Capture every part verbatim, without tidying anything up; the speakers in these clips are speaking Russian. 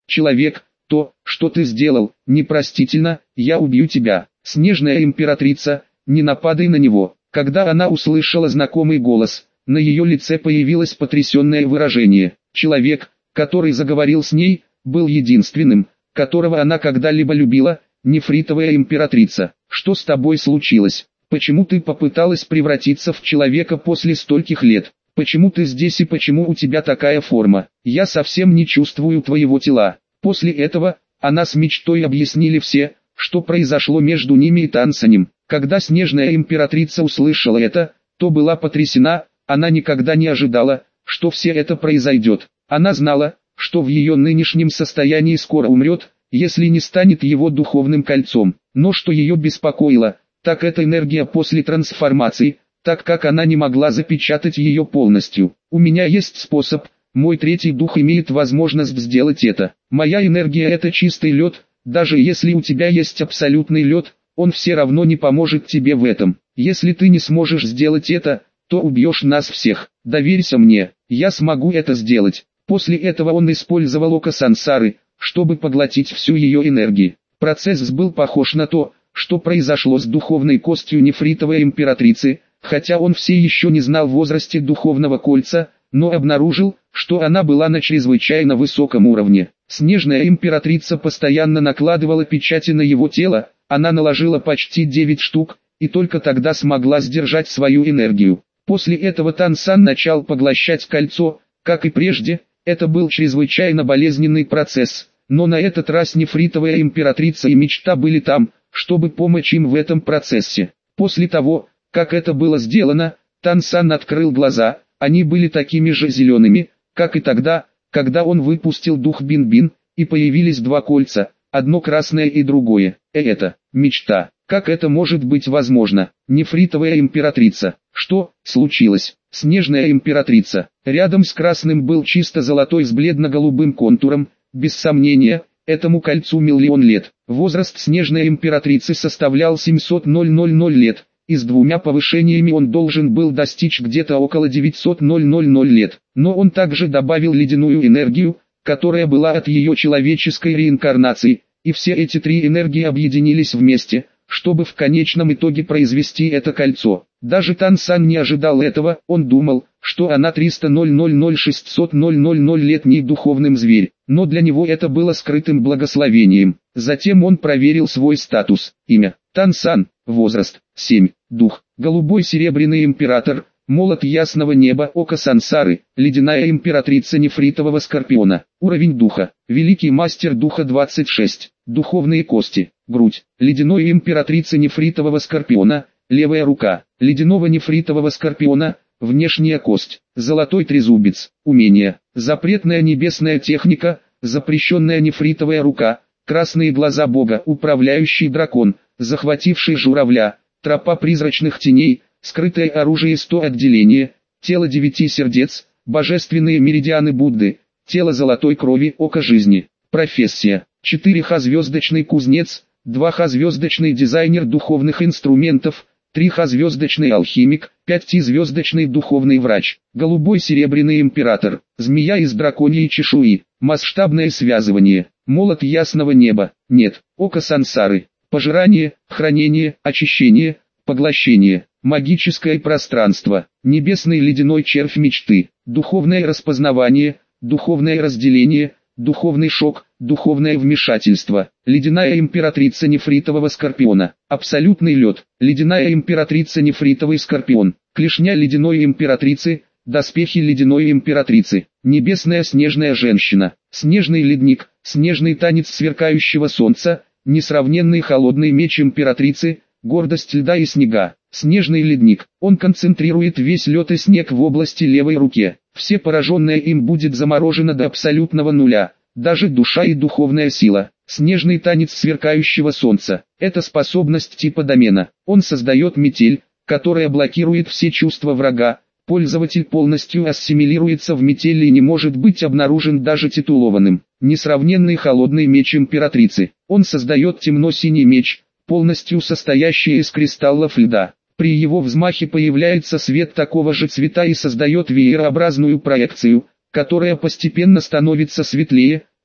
человек, то, что ты сделал, непростительно, я убью тебя. Снежная императрица, не нападай на него. Когда она услышала знакомый голос, на ее лице появилось потрясенное выражение. Человек, который заговорил с ней, был единственным, которого она когда-либо любила, нефритовая императрица. Что с тобой случилось? Почему ты попыталась превратиться в человека после стольких лет? Почему ты здесь и почему у тебя такая форма? Я совсем не чувствую твоего тела. После этого, она с мечтой объяснили все, что произошло между ними и Тансанем. Когда снежная императрица услышала это, то была потрясена, она никогда не ожидала, что все это произойдет. Она знала, что в ее нынешнем состоянии скоро умрет, если не станет его духовным кольцом. Но что ее беспокоило, так это энергия после трансформации, так как она не могла запечатать ее полностью. У меня есть способ, мой третий дух имеет возможность сделать это. Моя энергия это чистый лед, даже если у тебя есть абсолютный лед, он все равно не поможет тебе в этом. Если ты не сможешь сделать это, то убьешь нас всех. Доверься мне, я смогу это сделать. После этого он использовал око сансары, чтобы поглотить всю ее энергию. Процесс был похож на то, что произошло с духовной костью нефритовой императрицы, хотя он все еще не знал в возрасте духовного кольца, но обнаружил, что она была на чрезвычайно высоком уровне. Снежная императрица постоянно накладывала печати на его тело, она наложила почти девять штук, и только тогда смогла сдержать свою энергию. После этого Тансан начал поглощать кольцо, как и прежде, это был чрезвычайно болезненный процесс, но на этот раз нефритовая императрица и мечта были там, чтобы помочь им в этом процессе. После того, как это было сделано, Тансан открыл глаза, они были такими же зелеными, как и тогда, когда он выпустил дух Бин-Бин, и появились два кольца, одно красное и другое. Э это, мечта. Как это может быть возможно? Нефритовая императрица. Что случилось? Снежная императрица. Рядом с красным был чисто золотой с бледно-голубым контуром, без сомнения, этому кольцу миллион лет. Возраст снежной императрицы составлял семьсот лет, и с двумя повышениями он должен был достичь где-то около девятьсот лет. Но он также добавил ледяную энергию, которая была от ее человеческой реинкарнации, и все эти три энергии объединились вместе, чтобы в конечном итоге произвести это кольцо. Даже Тансан не ожидал этого, он думал, что она триста шестьсот летний духовным зверь, но для него это было скрытым благословением. Затем он проверил свой статус, имя, Тансан, возраст, семь, дух, голубой серебряный император, молот ясного неба, око сансары, ледяная императрица нефритового скорпиона, уровень духа, великий мастер духа двадцать шесть, духовные кости, грудь, ледяной императрицы нефритового скорпиона, левая рука, ледяного нефритового скорпиона, внешняя кость, золотой трезубец, умение, запретная небесная техника, запрещенная нефритовая рука, красные глаза бога, управляющий дракон, захвативший журавля, тропа призрачных теней, скрытое оружие сто отделения, тело девяти сердец, божественные меридианы Будды, тело золотой крови, око жизни, профессия, четыре ха звездочный кузнец, два ха звездочный дизайнер духовных инструментов, три ха звездочный алхимик, пять ти звездочный духовный врач, голубой серебряный император, змея из драконьей чешуи, масштабное связывание, молот ясного неба, нет, око сансары, пожирание, хранение, очищение, поглощение, магическое пространство, небесный ледяной червь мечты, духовное распознавание, духовное разделение, духовный шок, духовное вмешательство, ледяная императрица нефритового скорпиона, абсолютный лед, ледяная императрица нефритовый скорпион, клешня ледяной императрицы, доспехи ледяной императрицы, небесная снежная женщина, снежный ледник, снежный танец сверкающего солнца, несравненный холодный меч императрицы, гордость льда и снега, снежный ледник, он концентрирует весь лед и снег в области левой руки, все пораженное им будет заморожено до абсолютного нуля, даже душа и духовная сила. Снежный танец сверкающего солнца, это способность типа домена, он создает метель, которая блокирует все чувства врага, пользователь полностью ассимилируется в метели и не может быть обнаружен даже титулованным. Несравненный холодный меч императрицы, он создает темно-синий меч, полностью состоящий из кристаллов льда. При его взмахе появляется свет такого же цвета и создает веерообразную проекцию, которая постепенно становится светлее,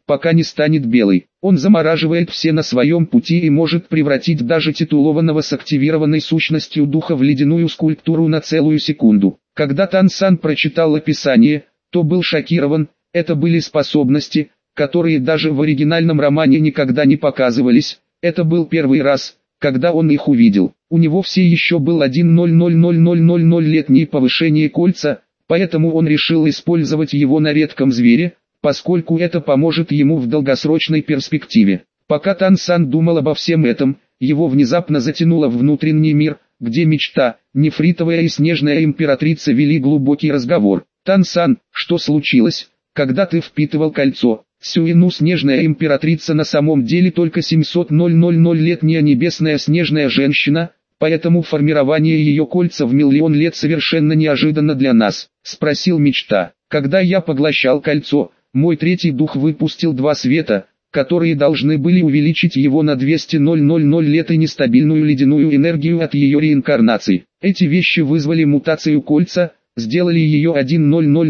пока не станет белой. Он замораживает все на своем пути и может превратить даже титулованного с активированной сущностью духа в ледяную скульптуру на целую секунду. Когда Тан Сан прочитал описание, то был шокирован. Это были способности, которые даже в оригинальном романе никогда не показывались. Это был первый раз, когда он их увидел. У него все еще был один ноль ноль ноль ноль ноль ноль летнее повышение кольца, поэтому он решил использовать его на редком звере, поскольку это поможет ему в долгосрочной перспективе. Пока Тан Сан думал обо всем этом, его внезапно затянуло в внутренний мир, где мечта, нефритовая и снежная императрица вели глубокий разговор. «Тан Сан, что случилось, когда ты впитывал кольцо?» Сюину снежная императрица на самом деле только семьсот летняя небесная снежная женщина, поэтому формирование ее кольца в миллион лет совершенно неожиданно для нас, спросил мечта. Когда я поглощал кольцо, мой третий дух выпустил два света, которые должны были увеличить его на двести лет и нестабильную ледяную энергию от ее реинкарнации. Эти вещи вызвали мутацию кольца, сделали ее один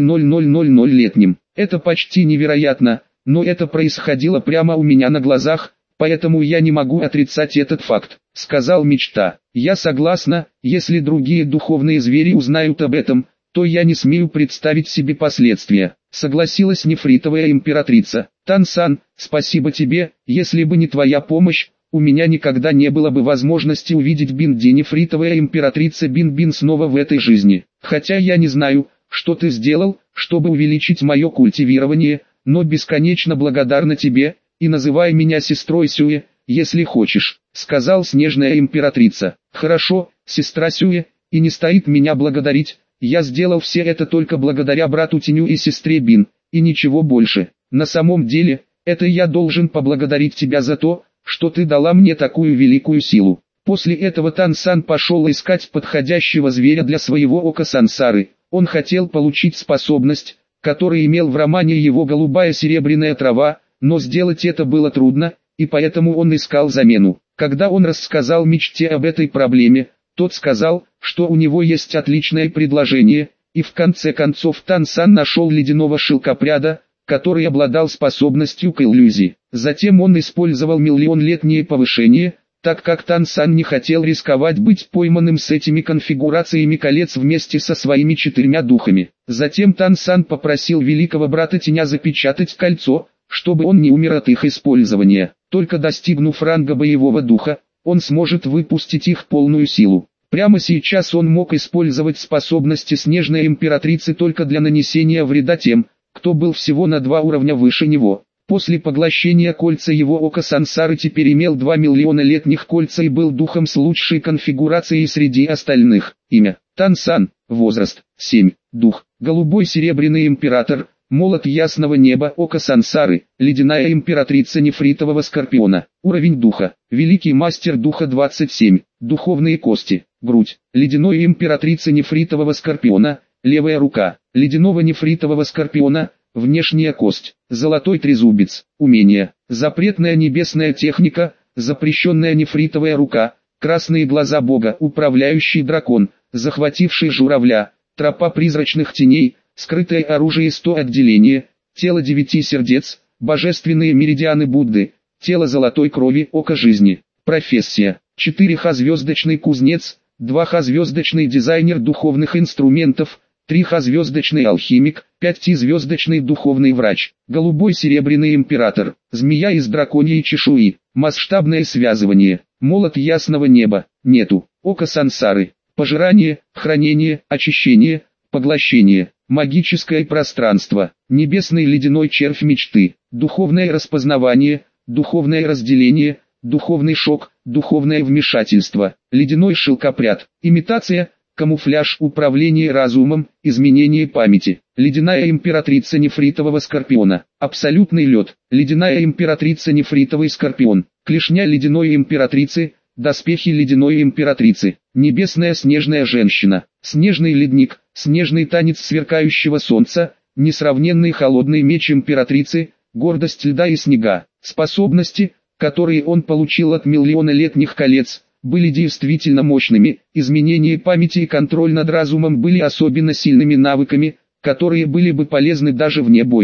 летним. Это почти невероятно. Но это происходило прямо у меня на глазах, поэтому я не могу отрицать этот факт, сказал мечта. Я согласна, если другие духовные звери узнают об этом, то я не смею представить себе последствия, согласилась нефритовая императрица. Тан Сан, спасибо тебе, если бы не твоя помощь, у меня никогда не было бы возможности увидеть Бин-Ди. Нефритовая императрица Бин-Бин снова в этой жизни. Хотя я не знаю, что ты сделал, чтобы увеличить мое культивирование, но бесконечно благодарна тебе, и называй меня сестрой Сюэ, если хочешь», — сказал снежная императрица. «Хорошо, сестра Сюэ, и не стоит меня благодарить, я сделал все это только благодаря брату Теню и сестре Бин, и ничего больше. На самом деле, это я должен поблагодарить тебя за то, что ты дала мне такую великую силу». После этого Тан Сан пошел искать подходящего зверя для своего ока сансары. Он хотел получить способность, который имел в романе его голубая серебряная трава, но сделать это было трудно, и поэтому он искал замену. Когда он рассказал мечте об этой проблеме, тот сказал, что у него есть отличное предложение, и в конце концов Тан Сан нашел ледяного шелкопряда, который обладал способностью к иллюзии. Затем он использовал миллионлетнее повышение, так как Тан Сан не хотел рисковать быть пойманным с этими конфигурациями колец вместе со своими четырьмя духами. Затем Тан Сан попросил великого брата Теня запечатать кольцо, чтобы он не умер от их использования. Только достигнув ранга боевого духа, он сможет выпустить их полную силу. Прямо сейчас он мог использовать способности снежной императрицы только для нанесения вреда тем, кто был всего на два уровня выше него. После поглощения кольца его ока сансары теперь имел два миллиона летних кольца и был духом с лучшей конфигурацией среди остальных. Имя: Тан Сан. Возраст: семь. Дух: голубой серебряный император. Молот ясного неба, око сансары, ледяная императрица нефритового скорпиона. Уровень духа: великий мастер духа двадцать семь. Духовные кости: грудь, ледяной императрицы нефритового скорпиона, левая рука, ледяного нефритового скорпиона, внешняя кость, золотой трезубец. Умение: запретная небесная техника, запрещенная нефритовая рука, красные глаза бога, управляющий дракон, захвативший журавля, тропа призрачных теней, скрытое оружие сто отделения, тело девяти сердец, божественные меридианы Будды, тело золотой крови, око жизни. Профессия: четыре ха звездочный кузнец, два ха звездочный дизайнер духовных инструментов, три ха звездочный алхимик, пять ти звездочный духовный врач. Голубой серебряный император, змея из драконьей чешуи, масштабное связывание, молот ясного неба, нету, око сансары, пожирание, хранение, очищение, поглощение, магическое пространство, небесный ледяной червь мечты, духовное распознавание, духовное разделение, духовный шок, духовное вмешательство, ледяной шелкопряд, имитация, камуфляж, управление разумом, изменение памяти, ледяная императрица нефритового скорпиона, абсолютный лед, ледяная императрица нефритовый скорпион, клешня ледяной императрицы, доспехи ледяной императрицы, небесная снежная женщина, снежный ледник, снежный танец сверкающего солнца, несравненный холодный меч императрицы, гордость льда и снега. Способности, которые он получил от миллиона летних колец, были действительно мощными. Изменение памяти и контроль над разумом были особенно сильными навыками, которые были бы полезны даже вне боев.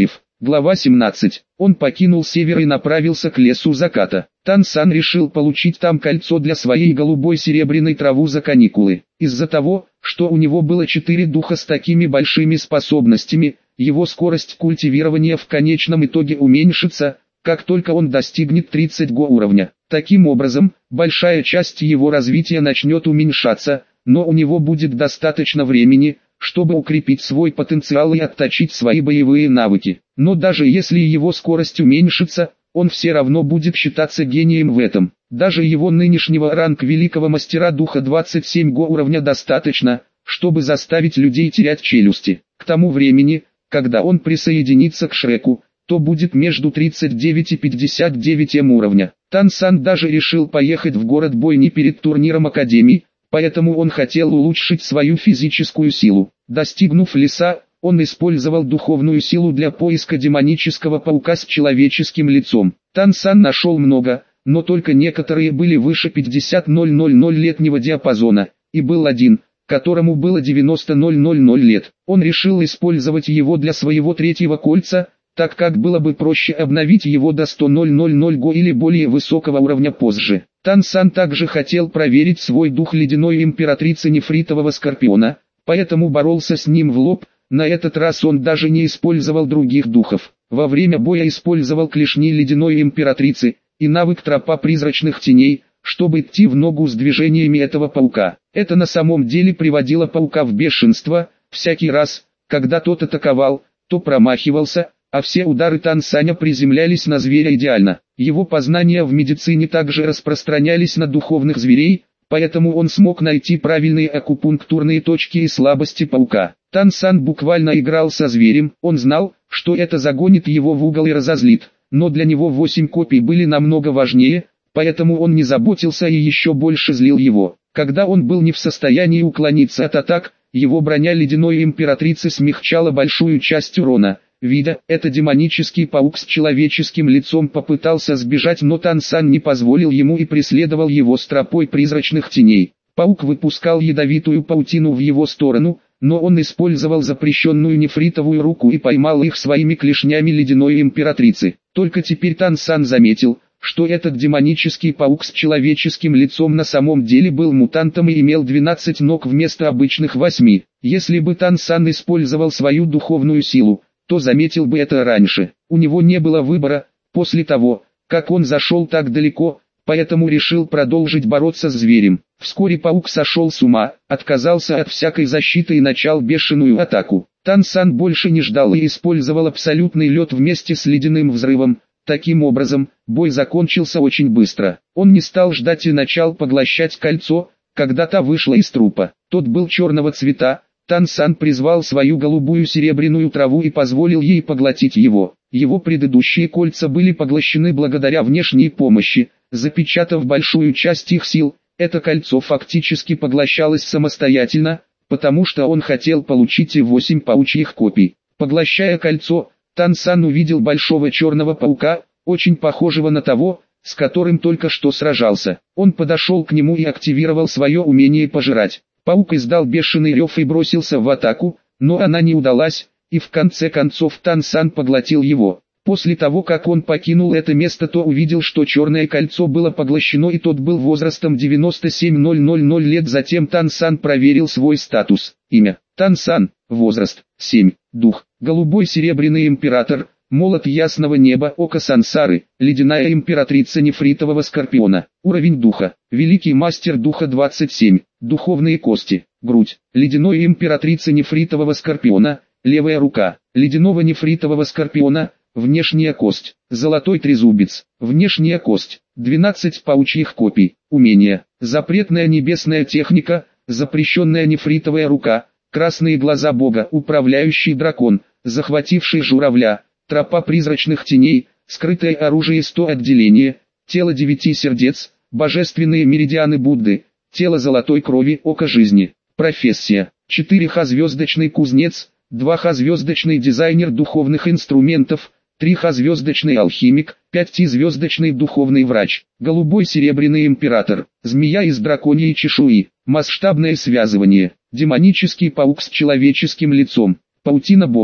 Глава семнадцать. Он покинул север и направился к лесу заката. Тан Сан решил получить там кольцо для своей голубой серебряной травы за каникулы. Из-за того, что у него было четыре духа с такими большими способностями, его скорость культивирования в конечном итоге уменьшится, как только он достигнет тридцатого уровня. Таким образом, большая часть его развития начнет уменьшаться, но у него будет достаточно времени, чтобы укрепить свой потенциал и отточить свои боевые навыки. Но даже если его скорость уменьшится, он все равно будет считаться гением в этом. Даже его нынешнего ранга великого мастера духа двадцать седьмого уровня достаточно, чтобы заставить людей терять челюсти. К тому времени, когда он присоединится к Шреку, то будет между тридцать девятым и пятьдесят девятым уровня. Тан Сан даже решил поехать в город Бойни перед турниром Академии, поэтому он хотел улучшить свою физическую силу. Достигнув леса, он использовал духовную силу для поиска демонического паука с человеческим лицом. Тан Сан нашел много, но только некоторые были выше пятьдесят летнего диапазона, и был один, которому было девяносто лет. Он решил использовать его для своего третьего кольца, так как было бы проще обновить его до сто го или более высокого уровня позже. Тан Сан также хотел проверить свой дух ледяной императрицы нефритового скорпиона, поэтому боролся с ним в лоб. На этот раз он даже не использовал других духов. Во время боя использовал клешни ледяной императрицы и навык тропа призрачных теней, чтобы идти в ногу с движениями этого паука. Это на самом деле приводило паука в бешенство. Всякий раз, когда тот атаковал, то промахивался, а все удары Тан Саня приземлялись на зверя идеально. Его познания в медицине также распространялись на духовных зверей, поэтому он смог найти правильные акупунктурные точки и слабости паука. Тан Сан буквально играл со зверем, он знал, что это загонит его в угол и разозлит, но для него восемь копий были намного важнее, поэтому он не заботился и еще больше злил его. Когда он был не в состоянии уклониться от атак, его броня ледяной императрицы смягчала большую часть урона. Видя это, демонический паук с человеческим лицом попытался сбежать, но Тан Сан не позволил ему и преследовал его с тропой призрачных теней. Паук выпускал ядовитую паутину в его сторону, но он использовал запрещенную нефритовую руку и поймал их своими клешнями ледяной императрицы. Только теперь Тан Сан заметил, что этот демонический паук с человеческим лицом на самом деле был мутантом и имел двенадцать ног вместо обычных восьми. Если бы Тан Сан использовал свою духовную силу, то заметил бы это раньше. У него не было выбора, после того, как он зашел так далеко, поэтому решил продолжить бороться с зверем. Вскоре паук сошел с ума, отказался от всякой защиты и начал бешеную атаку. Тан Сан больше не ждал и использовал абсолютный лед вместе с ледяным взрывом. Таким образом, бой закончился очень быстро. Он не стал ждать и начал поглощать кольцо, когда та вышла из трупа. Тот был черного цвета. Тан Сан призвал свою голубую серебряную траву и позволил ей поглотить его. Его предыдущие кольца были поглощены благодаря внешней помощи, запечатав большую часть их сил. Это кольцо фактически поглощалось самостоятельно, потому что он хотел получить и восемь паучьих копий. Поглощая кольцо, Тан Сан увидел большого черного паука, очень похожего на того, с которым только что сражался. Он подошел к нему и активировал свое умение пожирать. Паук издал бешеный рев и бросился в атаку, но она не удалась, и в конце концов Тан Сан поглотил его. После того, как он покинул это место, то увидел, что черное кольцо было поглощено, и тот был возрастом девяносто семь тысяч лет. Затем Тан Сан проверил свой статус. Имя: Тан Сан. Возраст: семь. Дух: голубой серебряный император. Молот ясного неба, око сансары, ледяная императрица нефритового скорпиона. Уровень духа: великий мастер духа двадцать семь. Духовные кости: грудь, ледяной императрицы нефритового скорпиона, левая рука, ледяного нефритового скорпиона, внешняя кость, золотой трезубец, внешняя кость, двенадцать паучьих копий. Умение: запретная небесная техника, запрещенная нефритовая рука, красные глаза бога, управляющий дракон, захвативший журавля, тропа призрачных теней, скрытое оружие сто отделения, тело девяти сердец, божественные меридианы Будды, тело золотой крови, око жизни. Профессия: четыре ха звездочный кузнец, два ха звездочный дизайнер духовных инструментов, три ха звездочный алхимик, пять ти звездочный духовный врач. Голубой серебряный император, змея из драконьей чешуи, масштабное связывание, демонический паук с человеческим лицом, паутина бомб,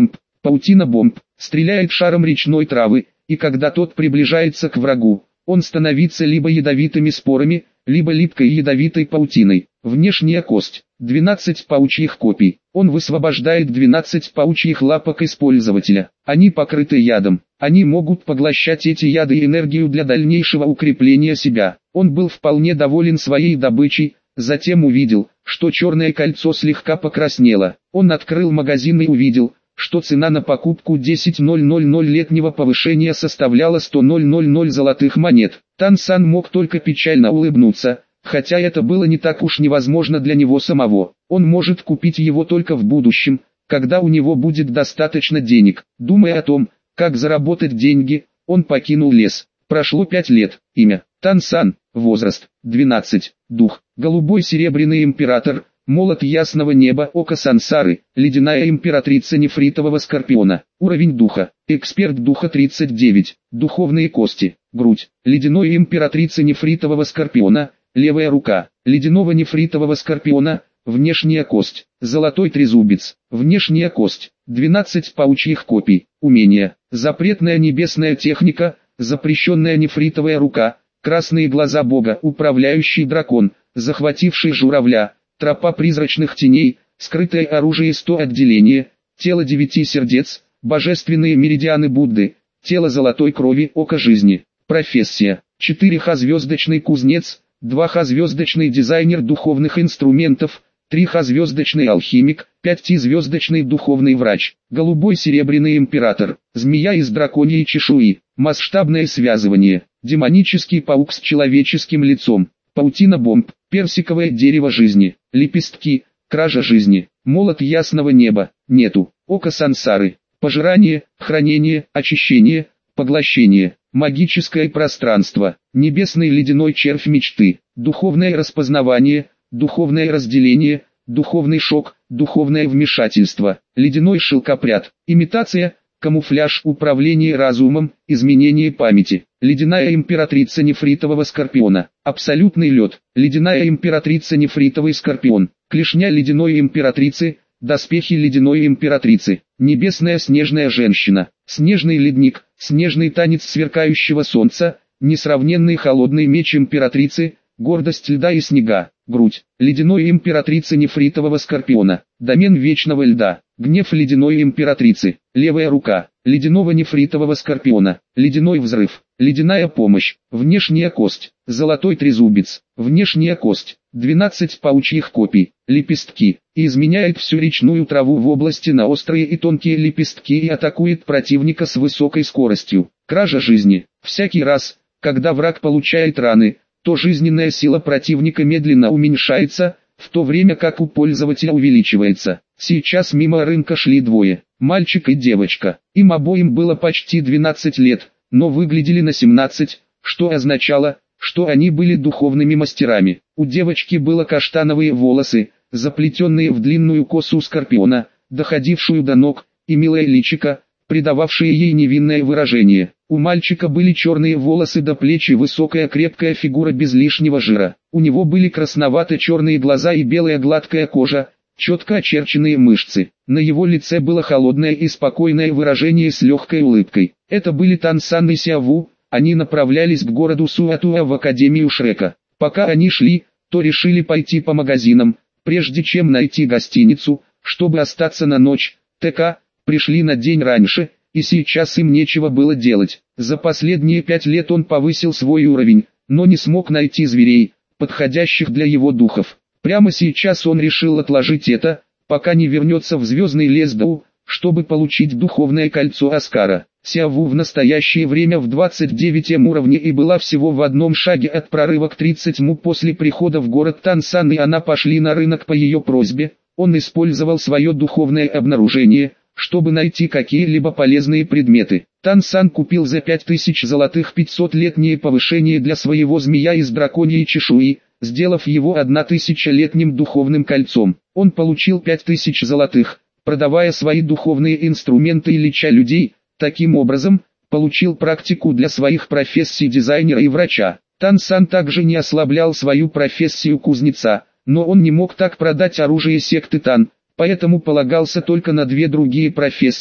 Паутина бомб, стреляет шаром речной травы, и когда тот приближается к врагу, он становится либо ядовитыми спорами, либо липкой ядовитой паутиной. Внешняя кость. двенадцать паучьих копий. Он высвобождает двенадцать паучьих лапок из пользователя. Они покрыты ядом. Они могут поглощать эти яды и энергию для дальнейшего укрепления себя. Он был вполне доволен своей добычей, затем увидел, что черное кольцо слегка покраснело. Он открыл магазин и увидел, что цена на покупку десять тысяч летнего повышения составляла сто золотых монет. Тан Сан мог только печально улыбнуться, хотя это было не так уж невозможно для него самого. Он может купить его только в будущем, когда у него будет достаточно денег. Думая о том, как заработать деньги, он покинул лес. Прошло пять лет. Имя: Тан Сан. Возраст: двенадцать. Дух: голубой серебряный император. Молот ясного неба, око сансары, ледяная императрица нефритового скорпиона. Уровень духа: эксперт духа тридцать девять. Духовные кости: грудь, ледяной императрицы нефритового скорпиона, левая рука, ледяного нефритового скорпиона, внешняя кость, золотой трезубец, внешняя кость, двенадцать паучьих копий. Умение: запретная небесная техника, запрещенная нефритовая рука, красные глаза бога, управляющий дракон, захвативший журавля, тропа призрачных теней, скрытое оружие сто отделения, тело девяти сердец, божественные меридианы Будды, тело золотой крови, око жизни. Профессия: четыре ха звездочный кузнец, два ха звездочный дизайнер духовных инструментов, три ха звездочный алхимик, пять ти звездочный духовный врач. Голубой серебряный император, змея из драконьей чешуи, масштабное связывание, демонический паук с человеческим лицом, паутина бомб, персиковое дерево жизни, лепестки, кража жизни, молот ясного неба, нету, око сансары, пожирание, хранение, очищение, поглощение, магическое пространство, небесный ледяной червь мечты, духовное распознавание, духовное разделение, духовный шок, духовное вмешательство, ледяной шелкопряд, имитация, камуфляж, управление разумом, изменение памяти, ледяная императрица нефритового скорпиона, абсолютный лед, ледяная императрица нефритовый скорпион, клешня ледяной императрицы, доспехи ледяной императрицы, небесная снежная женщина, снежный ледник, снежный танец сверкающего солнца, несравненный холодный меч императрицы, гордость льда и снега, грудь, ледяной императрицы нефритового скорпиона, домен вечного льда, гнев ледяной императрицы, левая рука, ледяного нефритового скорпиона, ледяной взрыв, ледяная помощь, внешняя кость, золотой трезубец, внешняя кость, двенадцать паучьих копий, лепестки, и изменяет всю речную траву в области на острые и тонкие лепестки и атакует противника с высокой скоростью. Кража жизни: всякий раз, когда враг получает раны, то жизненная сила противника медленно уменьшается, в то время как у пользователя увеличивается. Сейчас мимо рынка шли двое, мальчик и девочка. Им обоим было почти двенадцать лет, но выглядели на семнадцать, что означало, что они были духовными мастерами. У девочки было каштановые волосы, заплетенные в длинную косу скорпиона, доходившую до ног, и милое личико, придававшее ей невинное выражение. У мальчика были черные волосы до плеч и высокая крепкая фигура без лишнего жира. У него были красновато-черные глаза и белая гладкая кожа, четко очерченные мышцы. На его лице было холодное и спокойное выражение с легкой улыбкой. Это были Тан Сан и Сяову, они направлялись к городу Суатуа в Академию Шрека. Пока они шли, то решили пойти по магазинам, прежде чем найти гостиницу, чтобы остаться на ночь. ТК пришли на день раньше, и сейчас им нечего было делать. За последние пять лет он повысил свой уровень, но не смог найти зверей, подходящих для его духов. Прямо сейчас он решил отложить это, пока не вернется в звездный лес Дау, чтобы получить духовное кольцо Аскара. Сяову в настоящее время в двадцать девятом уровне и была всего в одном шаге от прорыва к тридцатому после прихода в город Тан Сан, и она пошли на рынок по ее просьбе. Он использовал свое духовное обнаружение, чтобы найти какие-либо полезные предметы. Тан Сан купил за пять тысяч золотых пятисотлетнее повышение для своего змея из драконьей чешуи, сделав его однотысячелетним духовным кольцом. Он получил пять тысяч золотых, продавая свои духовные инструменты и леча людей. Таким образом, получил практику для своих профессий дизайнера и врача. Тан Сан также не ослаблял свою профессию кузнеца, но он не мог так продать оружие секты Тан, поэтому полагался только на две другие профессии,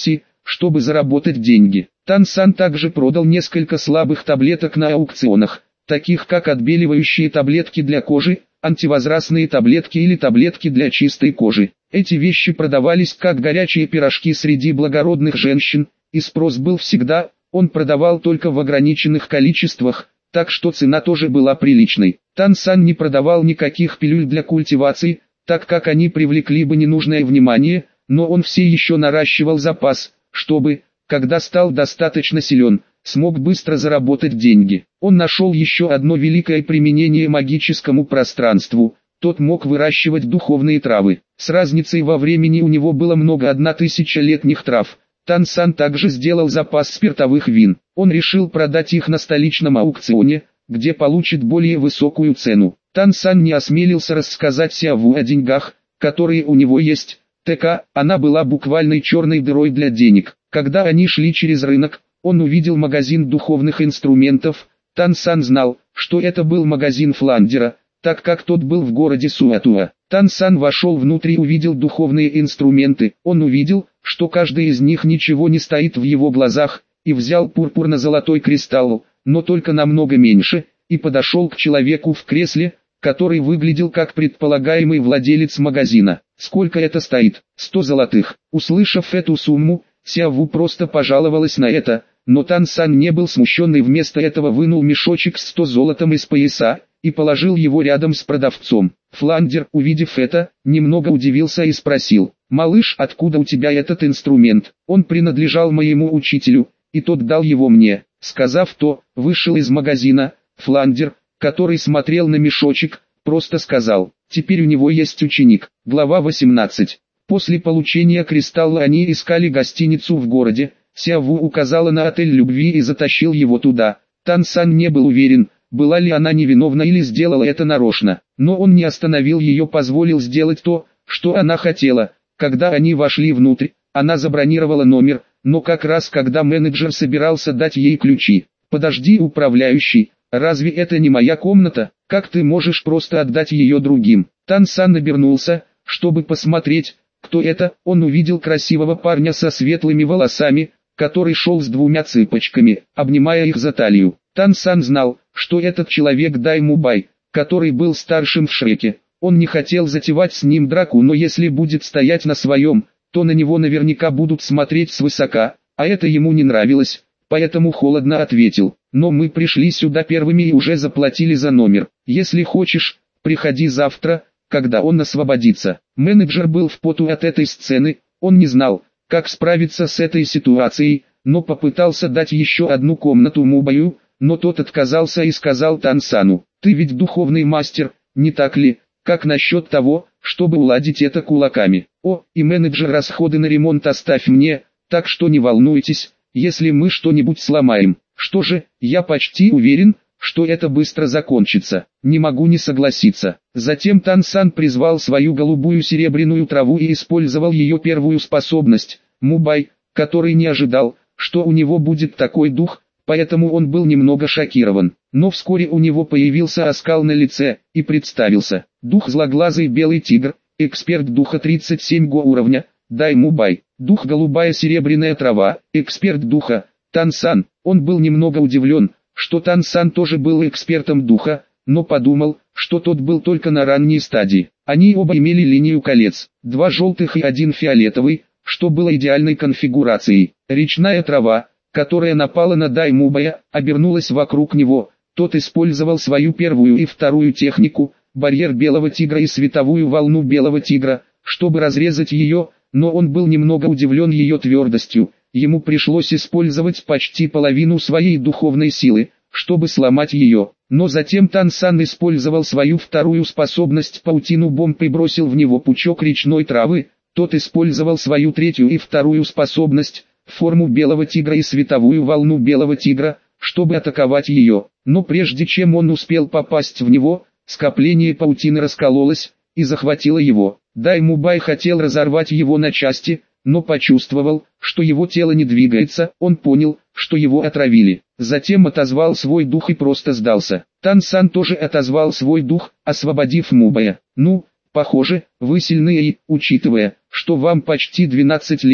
чтобы заработать деньги. Тансан также продал несколько слабых таблеток на аукционах, таких как отбеливающие таблетки для кожи, антивозрастные таблетки или таблетки для чистой кожи. Эти вещи продавались как горячие пирожки среди благородных женщин, и спрос был всегда, он продавал только в ограниченных количествах, так что цена тоже была приличной. Тансан не продавал никаких пилюль для культивации, так как они привлекли бы ненужное внимание, но он все еще наращивал запас, чтобы, когда стал достаточно силен, смог быстро заработать деньги. Он нашел еще одно великое применение магическому пространству, тот мог выращивать духовные травы. С разницей во времени у него было много однотысячелетних трав. Тансан также сделал запас спиртовых вин. Он решил продать их на столичном аукционе, где получит более высокую цену. Тансан не осмелился рассказать Сяову о деньгах, которые у него есть. ТК, она была буквальной черной дырой для денег. Когда они шли через рынок, он увидел магазин духовных инструментов. Тансан знал, что это был магазин Фландера, так как тот был в городе Суатуа. Тансан вошел внутрь и увидел духовные инструменты. Он увидел, что каждый из них ничего не стоит в его глазах, и взял пурпурно-золотой кристалл, но только намного меньше, и подошел к человеку в кресле, который выглядел как предполагаемый владелец магазина. «Сколько это стоит?» «Сто золотых». Услышав эту сумму, Сяову просто пожаловалась на это, но Тансан не был смущен и вместо этого вынул мешочек с сто золотом из пояса, и положил его рядом с продавцом. Фландер, увидев это, немного удивился и спросил: «Малыш, откуда у тебя этот инструмент?» «Он принадлежал моему учителю, и тот дал его мне». Сказав то, вышел из магазина. Фландер, который смотрел на мешочек, просто сказал: «Теперь у него есть ученик». Глава восемнадцать. После получения кристалла они искали гостиницу в городе. Сяову указала на отель любви и затащил его туда. Тансан не был уверен, была ли она невиновна или сделала это нарочно, но он не остановил ее, позволил сделать то, что она хотела. Когда они вошли внутрь, она забронировала номер, но как раз когда менеджер собирался дать ей ключи: «Подожди, управляющий, разве это не моя комната? Как ты можешь просто отдать ее другим?» Тансан обернулся, чтобы посмотреть, кто это. Он увидел красивого парня со светлыми волосами, который шел с двумя цыпочками, обнимая их за талию. Тансан знал, что этот человек Дай Мубай, который был старшим в Шреке. Он не хотел затевать с ним драку, но если будет стоять на своем, то на него наверняка будут смотреть свысока, а это ему не нравилось, поэтому холодно ответил: «Но мы пришли сюда первыми и уже заплатили за номер. Если хочешь, приходи завтра, когда он освободится». Менеджер был в поту от этой сцены, он не знал, как справиться с этой ситуацией, но попытался дать еще одну комнату Мубаю, но тот отказался и сказал Тансану: «Ты ведь духовный мастер, не так ли? Как насчет того, чтобы уладить это кулаками? О, и менеджер, расходы на ремонт оставь мне, так что не волнуйтесь, если мы что-нибудь сломаем». Что же, я почти уверен, что это быстро закончится. Не могу не согласиться. Затем Тансан призвал свою голубую серебряную траву и использовал ее первую способность, Мубай, который не ожидал, что у него будет такой дух, поэтому он был немного шокирован. Но вскоре у него появился оскал на лице, и представился: «Дух злоглазый белый тигр, эксперт духа тридцать семь го уровня, Дай Мубай. Дух голубая серебряная трава, эксперт духа, Тансан». Он был немного удивлен, что Тансан тоже был экспертом духа, но подумал, что тот был только на ранней стадии. Они оба имели линию колец, два желтых и один фиолетовый, что было идеальной конфигурацией. Речная трава, которая напала на Дай Мубая, обернулась вокруг него. Тот использовал свою первую и вторую технику, барьер белого тигра и световую волну белого тигра, чтобы разрезать ее, но он был немного удивлен ее твердостью. Ему пришлось использовать почти половину своей духовной силы, чтобы сломать ее. Но затем Тансан использовал свою вторую способность паутину бомб и бросил в него пучок речной травы. Тот использовал свою третью и вторую способность, форму белого тигра и световую волну белого тигра, чтобы атаковать ее. Но прежде чем он успел попасть в него, скопление паутины раскололось и захватило его. Дай Мубай хотел разорвать его на части, но почувствовал, что его тело не двигается. Он понял, что его отравили. Затем отозвал свой дух и просто сдался. Тансан тоже отозвал свой дух, освободив Мубая. «Ну, похоже, вы сильны и, учитывая, что вам почти двенадцать лет,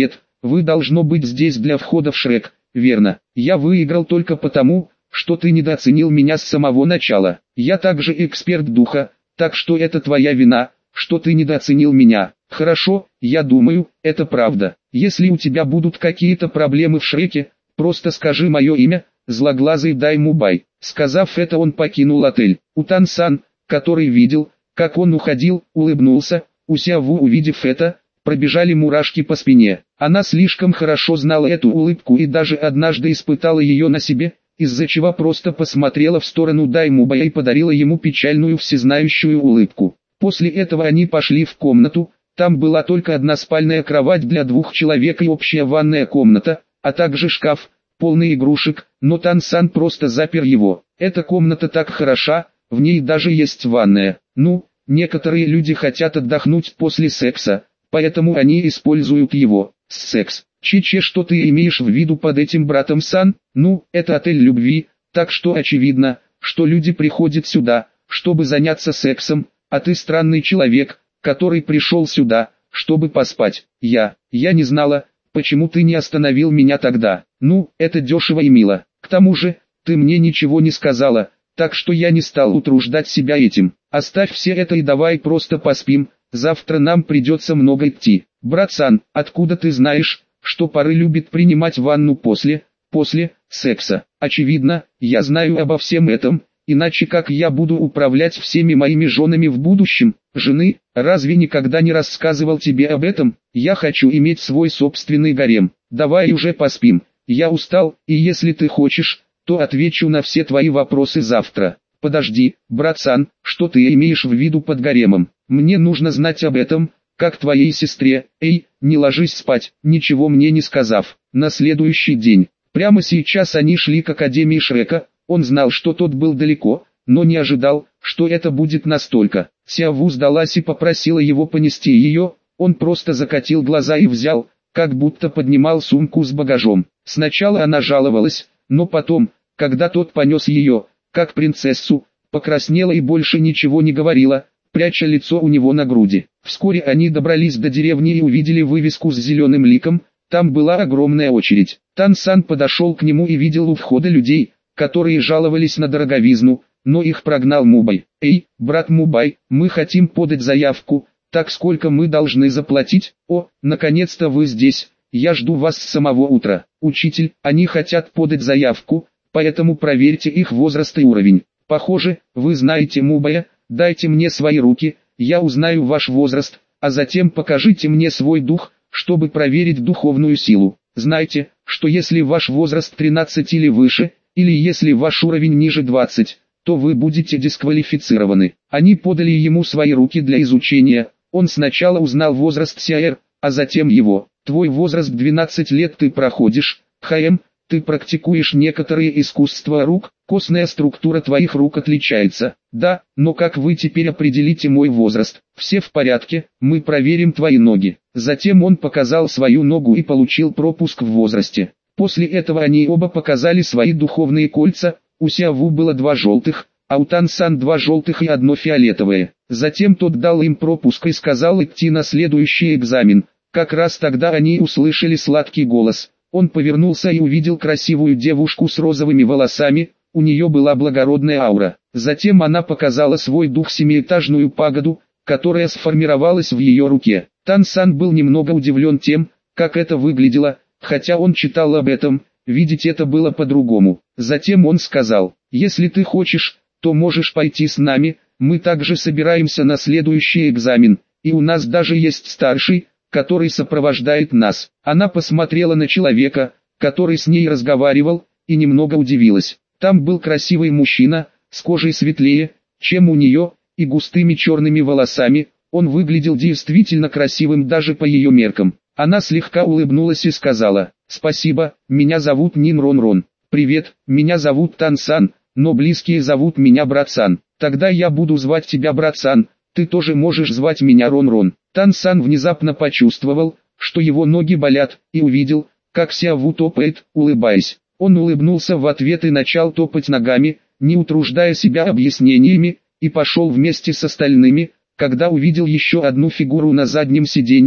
вы должно быть здесь для входа в Шрек, верно? Я выиграл только потому, что ты недооценил меня с самого начала. Я также эксперт духа, так что это твоя вина, что ты недооценил меня. Хорошо, я думаю, это правда. Если у тебя будут какие-то проблемы в Шреке, просто скажи мое имя, Злоглазый Даймубай. Сказав это, он покинул отель. Утан-сан, который видел, как он уходил, улыбнулся. У Сяову, увидев это, пробежали мурашки по спине. Она слишком хорошо знала эту улыбку и даже однажды испытала ее на себе, из-за чего просто посмотрела в сторону Даймубая и подарила ему печальную всезнающую улыбку. После этого они пошли в комнату, там была только одна спальная кровать для двух человек и общая ванная комната, а также шкаф, полный игрушек, но Тан-сан просто запер его. Эта комната так хороша, в ней даже есть ванная. Ну, некоторые люди хотят отдохнуть после секса, поэтому они используют его. Секс. Чи-че, что ты имеешь в виду под этим, братом-сан? Ну, это отель любви, так что очевидно, что люди приходят сюда, чтобы заняться сексом, а ты странный человек, который пришел сюда, чтобы поспать. Я, я не знала, почему ты не остановил меня тогда. Ну, это дешево и мило. К тому же, ты мне ничего не сказала, так что я не стал утруждать себя этим. Оставь все это и давай просто поспим, завтра нам придется много идти. Братсан, откуда ты знаешь, что пары любят принимать ванну после, после секса? Очевидно, я знаю обо всем этом, иначе как я буду управлять всеми моими женами в будущем? Жены, разве никогда не рассказывал тебе об этом? Я хочу иметь свой собственный гарем. Давай уже поспим. Я устал, и если ты хочешь, то отвечу на все твои вопросы завтра. Подожди, братсан, что ты имеешь в виду под гаремом? Мне нужно знать об этом, как твоей сестре. Эй, не ложись спать, ничего мне не сказав. На следующий день, прямо сейчас они шли к Академии Шрека. Он знал, что тот был далеко, но не ожидал, что это будет настолько. Сяову сдалась и попросила его понести ее. Он просто закатил глаза и взял, как будто поднимал сумку с багажом. Сначала она жаловалась, но потом, когда тот понес ее, как принцессу, покраснела и больше ничего не говорила, пряча лицо у него на груди. Вскоре они добрались до деревни и увидели вывеску с зеленым ликом. Там была огромная очередь. Тан-сан подошел к нему и видел у входа людей, которые жаловались на дороговизну, но их прогнал Мубай. «Эй, брат Мубай, мы хотим подать заявку, так сколько мы должны заплатить? О, наконец-то вы здесь, я жду вас с самого утра. Учитель, они хотят подать заявку, поэтому проверьте их возраст и уровень. Похоже, вы знаете Мубая, дайте мне свои руки, я узнаю ваш возраст, а затем покажите мне свой дух, чтобы проверить духовную силу. Знайте, что если ваш возраст тринадцать или выше, или если ваш уровень ниже двадцати, то вы будете дисквалифицированы». Они подали ему свои руки для изучения. Он сначала узнал возраст Сяэр, а затем его. «Твой возраст двенадцать лет, ты проходишь, ХМ, ты практикуешь некоторые искусства рук, костная структура твоих рук отличается». «Да, но как вы теперь определите мой возраст?» «Все в порядке, мы проверим твои ноги». Затем он показал свою ногу и получил пропуск в возрасте. После этого они оба показали свои духовные кольца. У Сяову было два желтых, а у Тан-сан два желтых и одно фиолетовое. Затем тот дал им пропуск и сказал идти на следующий экзамен. Как раз тогда они услышали сладкий голос. Он повернулся и увидел красивую девушку с розовыми волосами, у нее была благородная аура. Затем она показала свой дух семиэтажную пагоду, которая сформировалась в ее руке. Тан-сан был немного удивлен тем, как это выглядело, хотя он читал об этом, видеть это было по-другому. Затем он сказал: «Если ты хочешь, то можешь пойти с нами, мы также собираемся на следующий экзамен, и у нас даже есть старший, который сопровождает нас». Она посмотрела на человека, который с ней разговаривал, и немного удивилась. Там был красивый мужчина, с кожей светлее, чем у нее, и густыми черными волосами. Он выглядел действительно красивым даже по ее меркам. Она слегка улыбнулась и сказала: «Спасибо, меня зовут Нин Рон-Рон». «Привет, меня зовут Тан-сан, но близкие зовут меня Братсан». «Тогда я буду звать тебя Братсан, ты тоже можешь звать меня Рон-Рон». Тан-сан внезапно почувствовал, что его ноги болят, и увидел, как Сяову топает, улыбаясь. Он улыбнулся в ответ и начал топать ногами, не утруждая себя объяснениями, и пошел вместе с остальными. Когда увидел еще одну фигуру на заднем сиденье,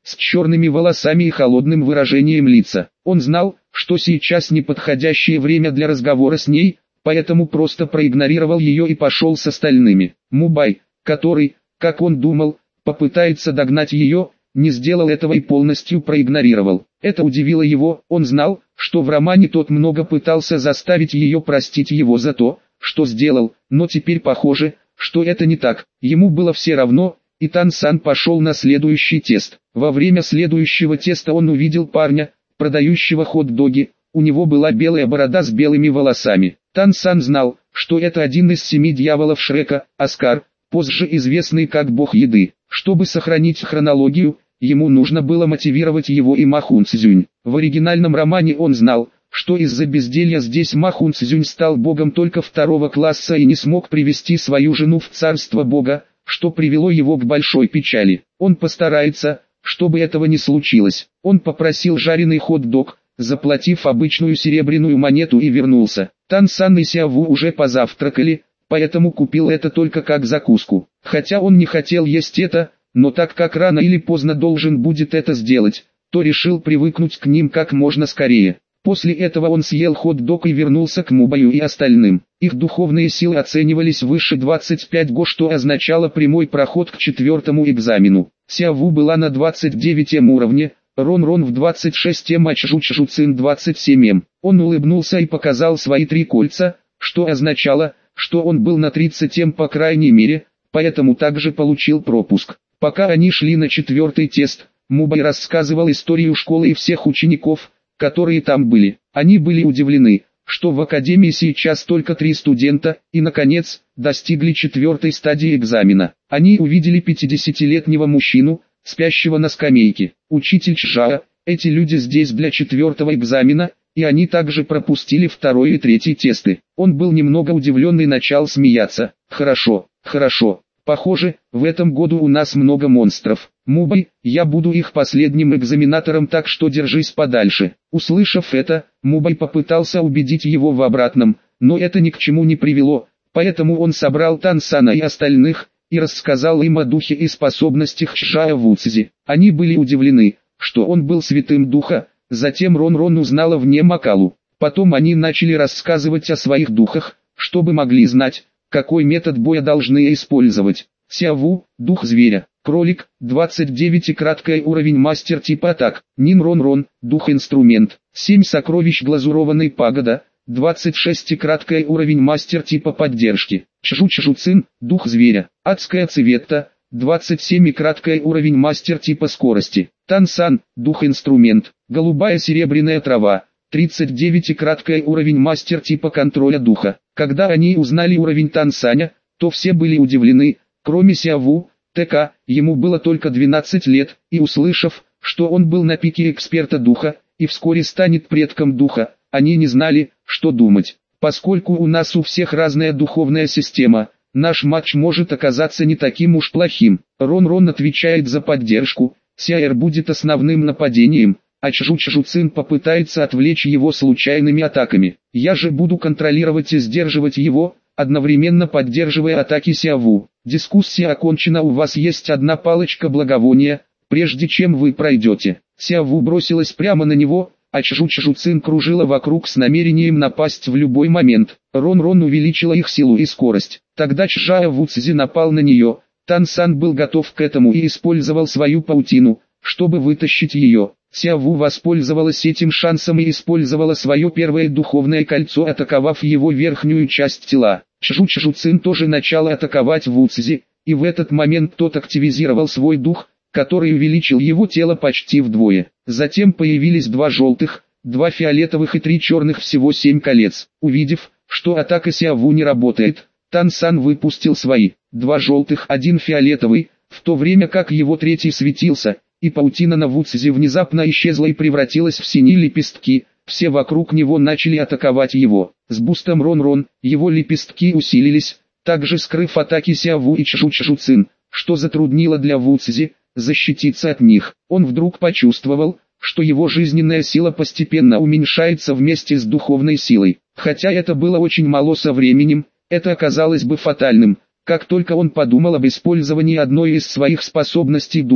с черными волосами и холодным выражением лица. Он знал, что сейчас неподходящее время для разговора с ней, поэтому просто проигнорировал ее и пошел с остальными. Мубай, который, как он думал, попытается догнать ее, не сделал этого и полностью проигнорировал. Это удивило его, он знал, что в романе тот много пытался заставить ее простить его за то, что сделал, но теперь похоже, что это не так. Ему было все равно, и Тан-сан пошел на следующий тест. Во время следующего теста он увидел парня, продающего хот-доги, у него была белая борода с белыми волосами. Тан-сан знал, что это один из семи дьяволов Шрека, Оскар, позже известный как бог еды. Чтобы сохранить хронологию, ему нужно было мотивировать его и Ма Хун Цзюнь. В оригинальном романе он знал, что из-за безделья здесь Ма Хун Цзюнь стал богом только второго класса и не смог привести свою жену в царство бога, что привело его к большой печали. Он постарается, чтобы этого не случилось. Он попросил жареный хот-дог, заплатив обычную серебряную монету, и вернулся. Тан-сан и Сяову уже позавтракали, поэтому купил это только как закуску. Хотя он не хотел есть это, но так как рано или поздно должен будет это сделать, то решил привыкнуть к ним как можно скорее. После этого он съел хот-дог и вернулся к Мубаю и остальным. Их духовные силы оценивались выше двадцати пяти го, что означало прямой проход к четвертому экзамену. Сяову была на двадцать девятом уровне, Рон-Рон в двадцать шестом, а Чжу-Чжу-Цин двадцать седьмом. Он улыбнулся и показал свои три кольца, что означало, что он был на тридцатом по крайней мере, поэтому также получил пропуск. Пока они шли на четвертый тест, Мубай рассказывал историю школы и всех учеников, которые там были. Они были удивлены, что в академии сейчас только три студента, и наконец, достигли четвертой стадии экзамена. Они увидели пятидесятилетнего мужчину, спящего на скамейке. Учитель Чжао, эти люди здесь для четвертого экзамена, и они также пропустили второй и третий тесты. Он был немного удивлен и начал смеяться. Хорошо, хорошо. Похоже, в этом году у нас много монстров. Мубай, я буду их последним экзаменатором, так что держись подальше. Услышав это, Мубай попытался убедить его в обратном, но это ни к чему не привело, поэтому он собрал Тан-сана и остальных, и рассказал им о духе и способностях Чжао Вуцзи. Они были удивлены, что он был святым духа, затем Рон-Рон узнала в нем Акалу. Потом они начали рассказывать о своих духах, чтобы могли знать, какой метод боя должны использовать. Сяову, дух зверя. Кролик, двадцать девять и краткий уровень мастер типа атак. Нин Рон-Рон, дух инструмент. семь сокровищ глазурованной пагода, двадцать шесть и краткий уровень мастер типа поддержки. Чжу-Чжу-Цин, дух зверя. Адская цветта, двадцать семь и краткий уровень мастер типа скорости. Тан-сан, дух инструмент. Голубая серебряная трава, тридцать девять и краткий уровень мастер типа контроля духа. Когда они узнали уровень Тан-саня, то все были удивлены, кроме Сяову. ТК, ему было только двенадцать лет, и услышав, что он был на пике эксперта духа, и вскоре станет предком духа, они не знали, что думать. Поскольку у нас у всех разная духовная система, наш матч может оказаться не таким уж плохим. Рон-Рон отвечает за поддержку, Сяэр будет основным нападением, а Чжу-Чжу-Цин попытается отвлечь его случайными атаками. Я же буду контролировать и сдерживать его, одновременно поддерживая атаки Сяову. Дискуссия окончена, у вас есть одна палочка благовония, прежде чем вы пройдете. Сяову бросилась прямо на него, а Чжу-Чжу-Цин кружила вокруг с намерением напасть в любой момент. Рон-Рон увеличила их силу и скорость. Тогда Чжао Вуцзи напал на нее, Тан-сан был готов к этому и использовал свою паутину, чтобы вытащить ее. Сяову воспользовалась этим шансом и использовала свое первое духовное кольцо, атаковав его верхнюю часть тела. Чжу-Чжу-Цин тоже начал атаковать Вуцзи, и в этот момент тот активизировал свой дух, который увеличил его тело почти вдвое. Затем появились два желтых, два фиолетовых и три черных, всего семь колец. Увидев, что атака Сяову не работает, Тан-сан выпустил свои два желтых, один фиолетовый, в то время как его третий светился, и паутина на Вуцзи внезапно исчезла и превратилась в синие лепестки. Все вокруг него начали атаковать его. С бустом Рон-Рон, его лепестки усилились, также скрыв атаки Сяову и Чжу-Чжу-Цин, что затруднило для Вуцзи защититься от них. Он вдруг почувствовал, что его жизненная сила постепенно уменьшается вместе с духовной силой. Хотя это было очень мало со временем, это оказалось бы фатальным. Как только он подумал об использовании одной из своих способностей духа,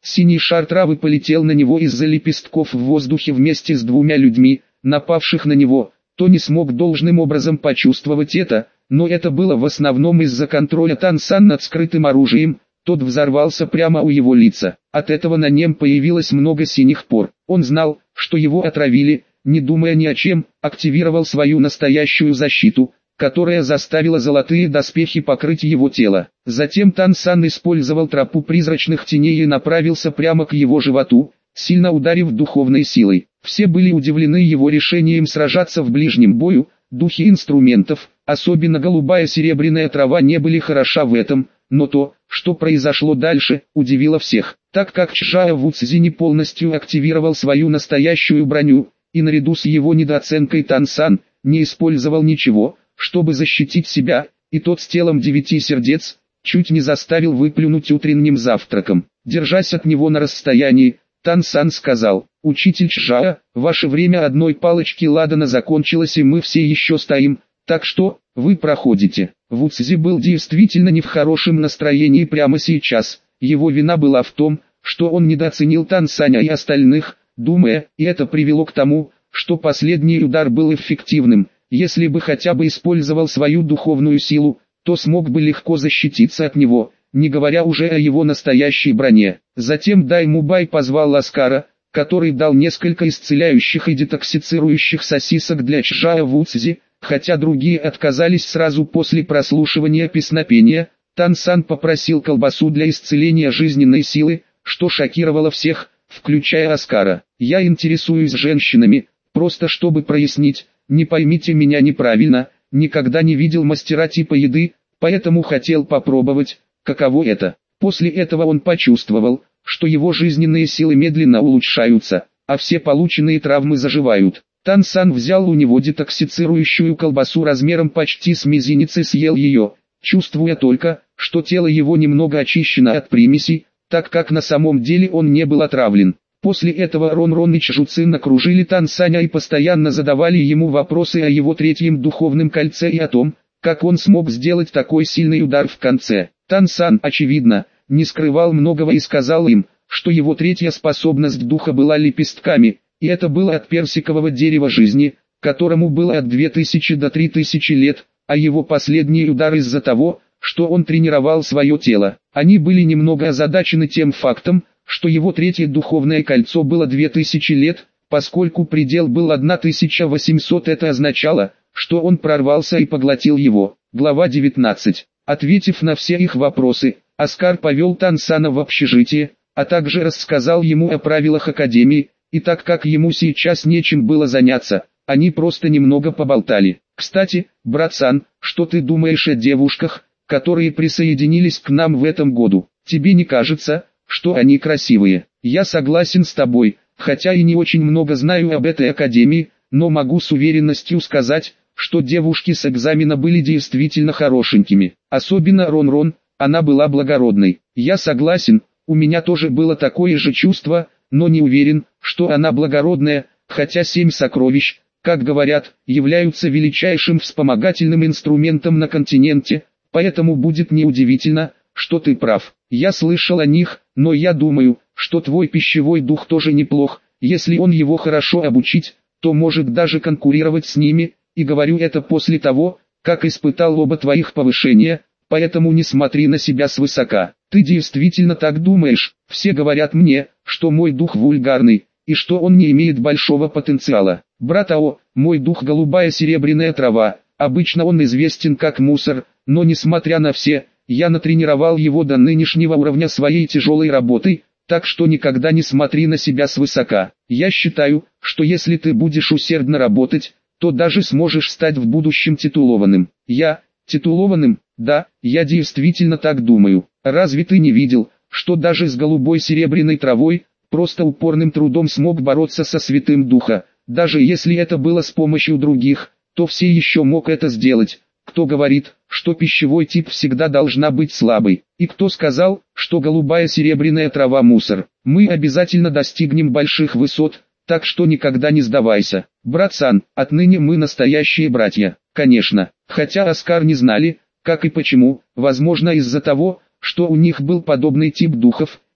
Синий шар травы полетел на него из-за лепестков в воздухе вместе с двумя людьми, напавших на него. Тони смог должным образом почувствовать это, но это было в основном из-за контроля Тансан над скрытым оружием. Тот взорвался прямо у его лица. От этого на нем появилось много синих пор. Он знал, что его отравили, не думая ни о чем, активировал свою настоящую защиту, которая заставила золотые доспехи покрыть его тело. Затем Тансан использовал тропу призрачных теней и направился прямо к его животу, сильно ударив духовной силой. Все были удивлены его решением сражаться в ближнем бою. Духи инструментов, особенно голубая серебряная трава, не были хороша в этом, но то, что произошло дальше, удивило всех. Так как Чжао Вуцзи не полностью активировал свою настоящую броню, и наряду с его недооценкой Тансан не использовал ничего, чтобы защитить себя, и тот с телом девяти сердец чуть не заставил выплюнуть утренним завтраком. Держась от него на расстоянии, Тансан сказал: «Учитель Чжао, ваше время одной палочки ладана закончилось, и мы все еще стоим, так что, вы проходите». Вуцзи был действительно не в хорошем настроении прямо сейчас. Его вина была в том, что он недооценил Тансаня и остальных, думая, и это привело к тому, что последний удар был эффективным. Если бы хотя бы использовал свою духовную силу, то смог бы легко защититься от него, не говоря уже о его настоящей броне. Затем Дай Мубай позвал Ласкара, который дал несколько исцеляющих и детоксицирующих сосисок для Чжао Вуцзи, хотя другие отказались сразу после прослушивания песнопения. Тансан попросил колбасу для исцеления жизненной силы, что шокировало всех, включая Оскара. «Я интересуюсь женщинами, просто чтобы прояснить, не поймите меня неправильно, никогда не видел мастера типа еды, поэтому хотел попробовать, каково это». После этого он почувствовал, что его жизненные силы медленно улучшаются, а все полученные травмы заживают. Тансан взял у него детоксицирующую колбасу размером почти с мизинец и съел ее, чувствуя только, что тело его немного очищено от примесей, так как на самом деле он не был отравлен. После этого Рон Рон и Чжуцин окружили Тансаня и постоянно задавали ему вопросы о его третьем духовном кольце и о том, как он смог сделать такой сильный удар в конце. Тансан, очевидно, не скрывал многого и сказал им, что его третья способность духа была лепестками, и это было от персикового дерева жизни, которому было от двух тысяч до трёх тысяч лет, а его последний удар из-за того, что он тренировал свое тело. Они были немного озадачены тем фактом, что его третье духовное кольцо было две тысячи лет, поскольку предел был тысяча восемьсот, это означало, что он прорвался и поглотил его. Глава девятнадцать. Ответив на все их вопросы, Оскар повел Тансана в общежитие, а также рассказал ему о правилах Академии, и так как ему сейчас нечем было заняться, они просто немного поболтали. «Кстати, братсан, что ты думаешь о девушках, которые присоединились к нам в этом году? Тебе не кажется, что они красивые?» «Я согласен с тобой, хотя и не очень много знаю об этой академии, но могу с уверенностью сказать, что девушки с экзамена были действительно хорошенькими. Особенно Рон-Рон, она была благородной». «Я согласен, у меня тоже было такое же чувство, но не уверен, что она благородная, хотя семь сокровищ, как говорят, являются величайшим вспомогательным инструментом на континенте, поэтому будет неудивительно, что ты прав. Я слышал о них, но я думаю, что твой пищевой дух тоже неплох, если он его хорошо обучить, то может даже конкурировать с ними, и говорю это после того, как испытал оба твоих повышения, поэтому не смотри на себя свысока. Ты действительно так думаешь? Все говорят мне, что мой дух вульгарный, и что он не имеет большого потенциала. Брат Ао, мой дух голубая серебряная трава, обычно он известен как мусор, но несмотря на все, я натренировал его до нынешнего уровня своей тяжелой работой, так что никогда не смотри на себя свысока. Я считаю, что если ты будешь усердно работать, то даже сможешь стать в будущем титулованным. Я, титулованным? Да, я действительно так думаю. Разве ты не видел, что даже с голубой серебряной травой, просто упорным трудом смог бороться со Святым Духа? Даже если это было с помощью других, то все еще мог это сделать. Кто говорит, что пищевой тип всегда должна быть слабой? И кто сказал, что голубая серебряная трава мусор? Мы обязательно достигнем больших высот, так что никогда не сдавайся. Братсан, отныне мы настоящие братья. Конечно, хотя Оскар не знали, как и почему, возможно из-за того, что у них был подобный тип духов,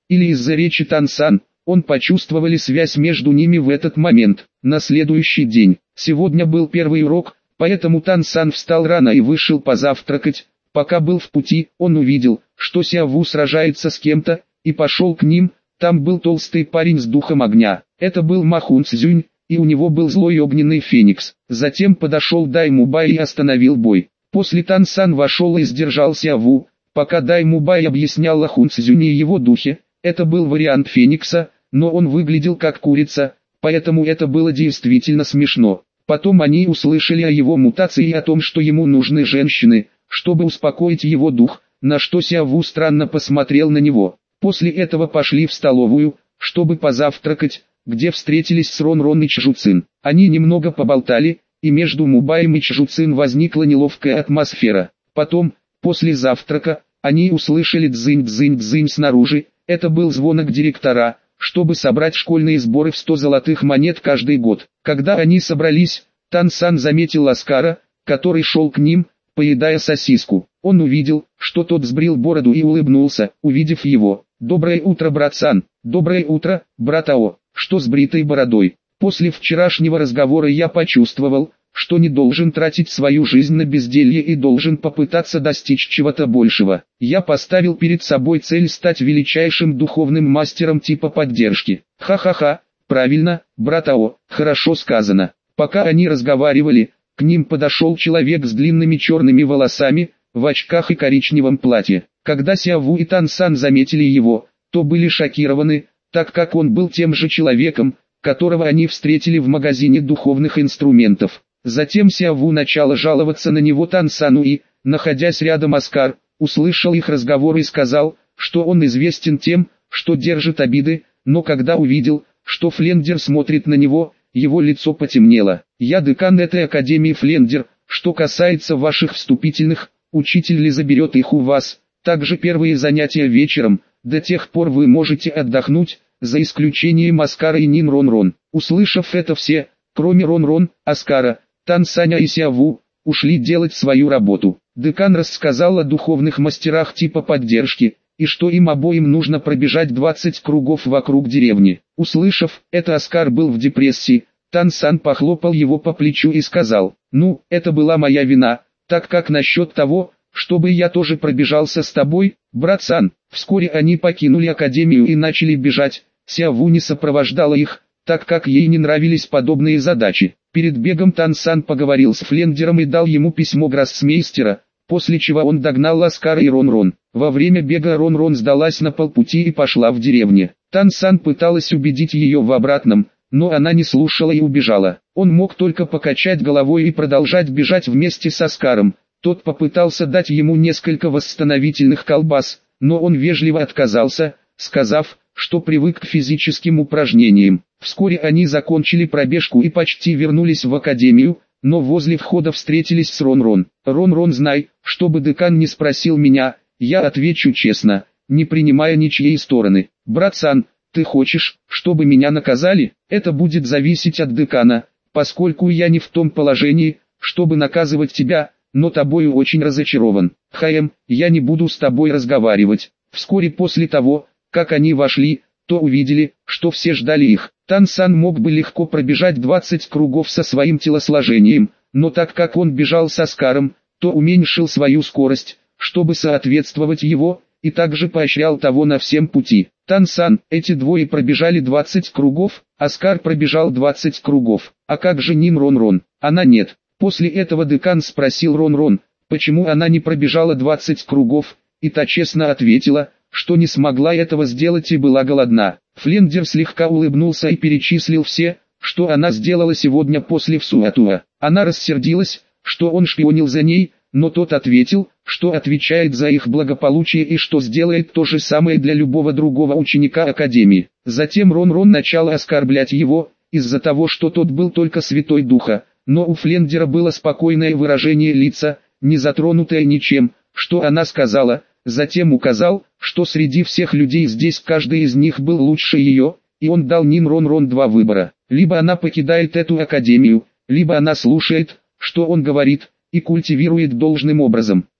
или из-за речи Тансан, он почувствовали связь между ними в этот момент. На следующий день, сегодня был первый урок, поэтому Тансан встал рано и вышел позавтракать. Пока был в пути, он увидел, что Сяову сражается с кем-то, и пошел к ним. Там был толстый парень с духом огня. Это был Ма Хун Цзюнь, и у него был злой огненный феникс. Затем подошел Дай Мубай и остановил бой. После Тансан вошел и сдержал Сяову, пока Дай Мубай объяснял о Хун Цзюне и его духе. Это был вариант феникса, но он выглядел как курица, поэтому это было действительно смешно. Потом они услышали о его мутации и о том, что ему нужны женщины, чтобы успокоить его дух, на что Сяову странно посмотрел на него. После этого пошли в столовую, чтобы позавтракать, где встретились с Рон Рон и Чжуцин. Они немного поболтали, и между Мубаем и Чжуцин возникла неловкая атмосфера. Потом, после завтрака, они услышали дзынь-дзынь-дзынь снаружи. Это был звонок директора, чтобы собрать школьные сборы в сто золотых монет каждый год. Когда они собрались, Тансан заметил Оскара, который шел к ним, поедая сосиску. Он увидел, что тот сбрил бороду и улыбнулся, увидев его. «Доброе утро, братсан!» «Доброе утро, братао!» «Что с бритой бородой?» «После вчерашнего разговора я почувствовал, что не должен тратить свою жизнь на безделье и должен попытаться достичь чего-то большего. Я поставил перед собой цель стать величайшим духовным мастером типа поддержки. Ха-ха-ха, правильно, братао, хорошо сказано». Пока они разговаривали, к ним подошел человек с длинными черными волосами, в очках и коричневом платье. Когда Сяову и Тансан заметили его, то были шокированы, так как он был тем же человеком, которого они встретили в магазине духовных инструментов. Затем Сяову начала жаловаться на него Тансану и, находясь рядом Оскар, услышал их разговор и сказал, что он известен тем, что держит обиды, но когда увидел, что Флендер смотрит на него, его лицо потемнело. «Я декан этой академии Флендер, что касается ваших вступительных, учитель ли заберет их у вас?» Также первые занятия вечером, до тех пор вы можете отдохнуть, за исключением Оскара и Нин Рон Рон. Услышав это все, кроме Рон Рон, Оскара, Тансаня и Сяову, ушли делать свою работу. Декан рассказал о духовных мастерах типа поддержки, и что им обоим нужно пробежать двадцать кругов вокруг деревни. Услышав это, Оскар был в депрессии. Тансан похлопал его по плечу и сказал: «Ну, это была моя вина, так как насчет того, чтобы я тоже пробежался с тобой, братсан». Вскоре они покинули академию и начали бежать. Сяову не сопровождала их, так как ей не нравились подобные задачи. Перед бегом Тансан поговорил с Флендером и дал ему письмо гроссмейстера, после чего он догнал Оскара и Рон Рон. Во время бега Рон Рон сдалась на полпути и пошла в деревню. Тансан пыталась убедить ее в обратном, но она не слушала и убежала. Он мог только покачать головой и продолжать бежать вместе с Оскаром. Тот попытался дать ему несколько восстановительных колбас, но он вежливо отказался, сказав, что привык к физическим упражнениям. Вскоре они закончили пробежку и почти вернулись в академию, но возле входа встретились с Рон Рон. «Рон Рон, знай, чтобы декан не спросил меня, я отвечу честно, не принимая ничьей стороны. Братсан, ты хочешь, чтобы меня наказали? Это будет зависеть от декана, поскольку я не в том положении, чтобы наказывать тебя, но тобою очень разочарован. Хаем, я не буду с тобой разговаривать». Вскоре после того, как они вошли, то увидели, что все ждали их. Тансан мог бы легко пробежать двадцать кругов со своим телосложением, но так как он бежал с Оскаром, то уменьшил свою скорость, чтобы соответствовать его, и также поощрял того на всем пути. Тансан, эти двое пробежали двадцать кругов, Оскар пробежал двадцать кругов. А как же Нин Рон Рон? Она нет. После этого декан спросил Рон Рон, почему она не пробежала двадцать кругов, и та честно ответила, что не смогла этого сделать и была голодна. Флендер слегка улыбнулся и перечислил все, что она сделала сегодня после Всуатуа. Она рассердилась, что он шпионил за ней, но тот ответил, что отвечает за их благополучие и что сделает то же самое для любого другого ученика Академии. Затем Рон Рон начал оскорблять его, из-за того, что тот был только Святой Духа, но у Флендера было спокойное выражение лица, не затронутое ничем, что она сказала. Затем указал, что среди всех людей здесь каждый из них был лучше ее, и он дал Нин Рон Рон два выбора. Либо она покидает эту академию, либо она слушает, что он говорит, и культивирует должным образом.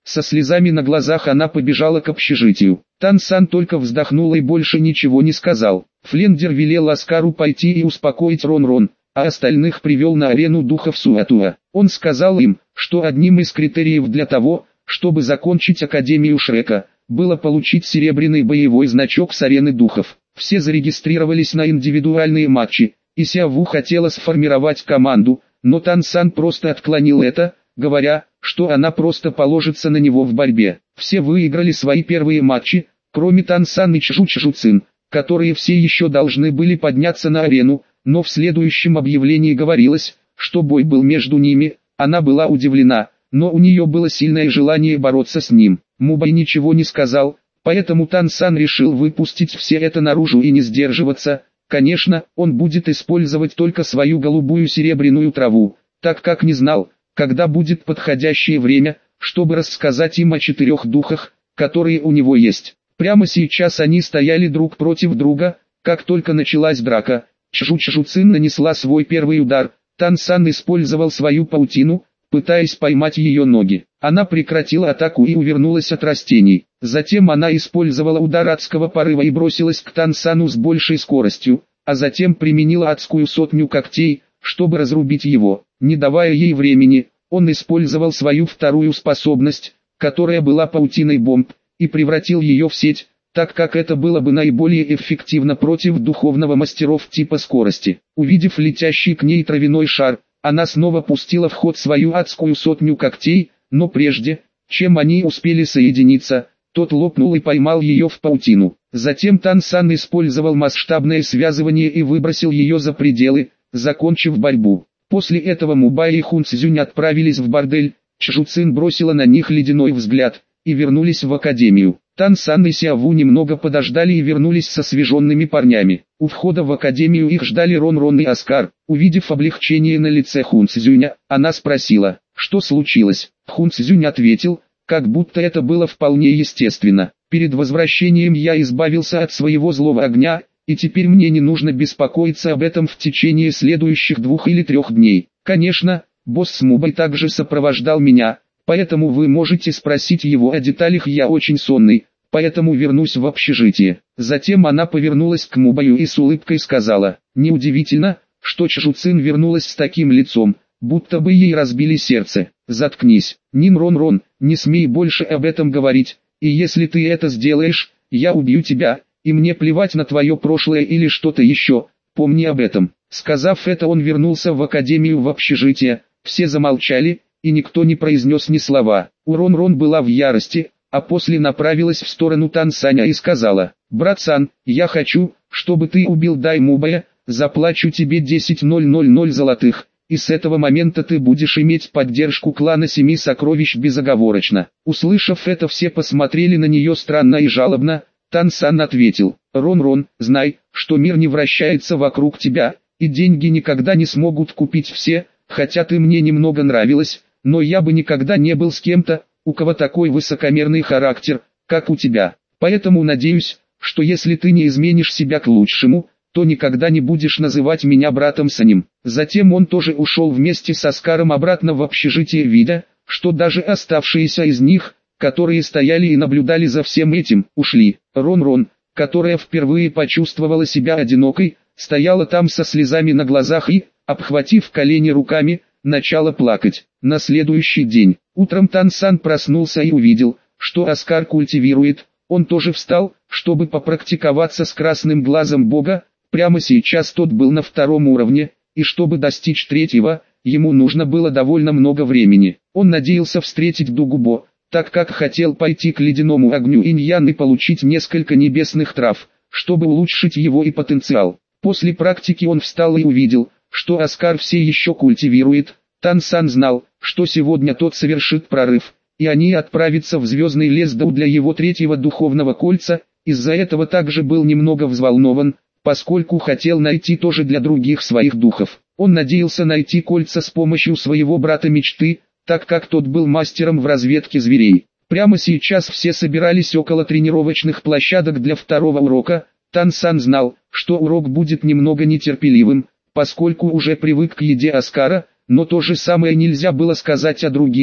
Со слезами на глазах она побежала к общежитию. Тан-сан только вздохнул и больше ничего не сказал. Флендер велел Оскару пойти и успокоить Рон-Рон, а остальных привел на арену духов Суэтуа. Он сказал им, что одним из критериев для того, чтобы закончить Академию Шрека, было получить серебряный боевой значок с арены духов. Все зарегистрировались на индивидуальные матчи, и Сяву хотела сформировать команду, но Тан-сан просто отклонил это, говоря, что она просто положится на него в борьбе. Все выиграли свои первые матчи, кроме Тан-сан и Чжу-Чжу-цин, которые все еще должны были подняться на арену, но в следующем объявлении говорилось, что бой был между ними. Она была удивлена, но у нее было сильное желание бороться с ним. Мубай ничего не сказал, поэтому Тан-сан решил выпустить все это наружу и не сдерживаться. Конечно, он будет использовать только свою голубую серебряную траву, так как не знал, когда будет подходящее время, чтобы рассказать им о четырех духах, которые у него есть. Прямо сейчас они стояли друг против друга. Как только началась драка, Чжу-Чжу-цин нанесла свой первый удар. Тан-сан использовал свою паутину, пытаясь поймать ее ноги. Она прекратила атаку и увернулась от растений. Затем она использовала удар адского порыва и бросилась к Тан-сану с большей скоростью, а затем применила адскую сотню когтей, чтобы разрубить его. Не давая ей времени, он использовал свою вторую способность, которая была паутиной бомб, и превратил ее в сеть, так как это было бы наиболее эффективно против духовного мастеров типа скорости. Увидев летящий к ней травяной шар, она снова пустила в ход свою адскую сотню когтей, но прежде, чем они успели соединиться, тот лопнул и поймал ее в паутину. Затем Тан-сан использовал масштабное связывание и выбросил ее за пределы, закончив борьбу. После этого Мубай и Хун Цзюнь отправились в бордель. Чжу-цин бросила на них ледяной взгляд, и вернулись в академию. Тан-сан и Сяву немного подождали и вернулись с освеженными парнями. У входа в академию их ждали Рон-Рон и Оскар. Увидев облегчение на лице Хун Цзюня, она спросила, что случилось. Хун Цзюнь ответил, как будто это было вполне естественно. Перед возвращением я избавился от своего злого огня, и теперь мне не нужно беспокоиться об этом в течение следующих двух или трех дней. Конечно, босс Мубай также сопровождал меня, поэтому вы можете спросить его о деталях. Я очень сонный, поэтому вернусь в общежитие. Затем она повернулась к Мубаю и с улыбкой сказала, неудивительно, что Чжу-цин вернулась с таким лицом, будто бы ей разбили сердце. Заткнись, Нин Рон-Рон, не смей больше об этом говорить, и если ты это сделаешь, я убью тебя, и мне плевать на твое прошлое или что-то еще, помни об этом. Сказав это, он вернулся в академию в общежитие. Все замолчали, и никто не произнес ни слова. Рон-Рон была в ярости, а после направилась в сторону Тан-саня и сказала, «Брат Сан, я хочу, чтобы ты убил Дай Мубая, заплачу тебе десять тысяч золотых, и с этого момента ты будешь иметь поддержку клана Семи Сокровищ безоговорочно». Услышав это, все посмотрели на нее странно и жалобно. Тан-сан ответил, «Рон-Рон, знай, что мир не вращается вокруг тебя, и деньги никогда не смогут купить все, хотя ты мне немного нравилась, но я бы никогда не был с кем-то, у кого такой высокомерный характер, как у тебя. Поэтому надеюсь, что если ты не изменишь себя к лучшему, то никогда не будешь называть меня братом Санем». Затем он тоже ушел вместе с Оскаром обратно в общежитие, видя, что даже оставшиеся из них, которые стояли и наблюдали за всем этим, ушли. Рон-Рон, которая впервые почувствовала себя одинокой, стояла там со слезами на глазах и, обхватив колени руками, начала плакать. На следующий день, утром Тан-сан проснулся и увидел, что Оскар культивирует. Он тоже встал, чтобы попрактиковаться с красным глазом бога. Прямо сейчас тот был на втором уровне, и чтобы достичь третьего, ему нужно было довольно много времени. Он надеялся встретить Дугубо, так как хотел пойти к ледяному огню инь-ян и получить несколько небесных трав, чтобы улучшить его и потенциал. После практики он встал и увидел, что Оскар все еще культивирует. Тан-сан знал, что сегодня тот совершит прорыв, и они отправятся в звездный лес Дау для его третьего духовного кольца. Из-за этого также был немного взволнован, поскольку хотел найти тоже для других своих духов. Он надеялся найти кольца с помощью своего брата мечты, так как тот был мастером в разведке зверей. Прямо сейчас все собирались около тренировочных площадок для второго урока. Тан-сан знал, что урок будет немного нетерпеливым, поскольку уже привык к еде Оскара, но то же самое нельзя было сказать о других.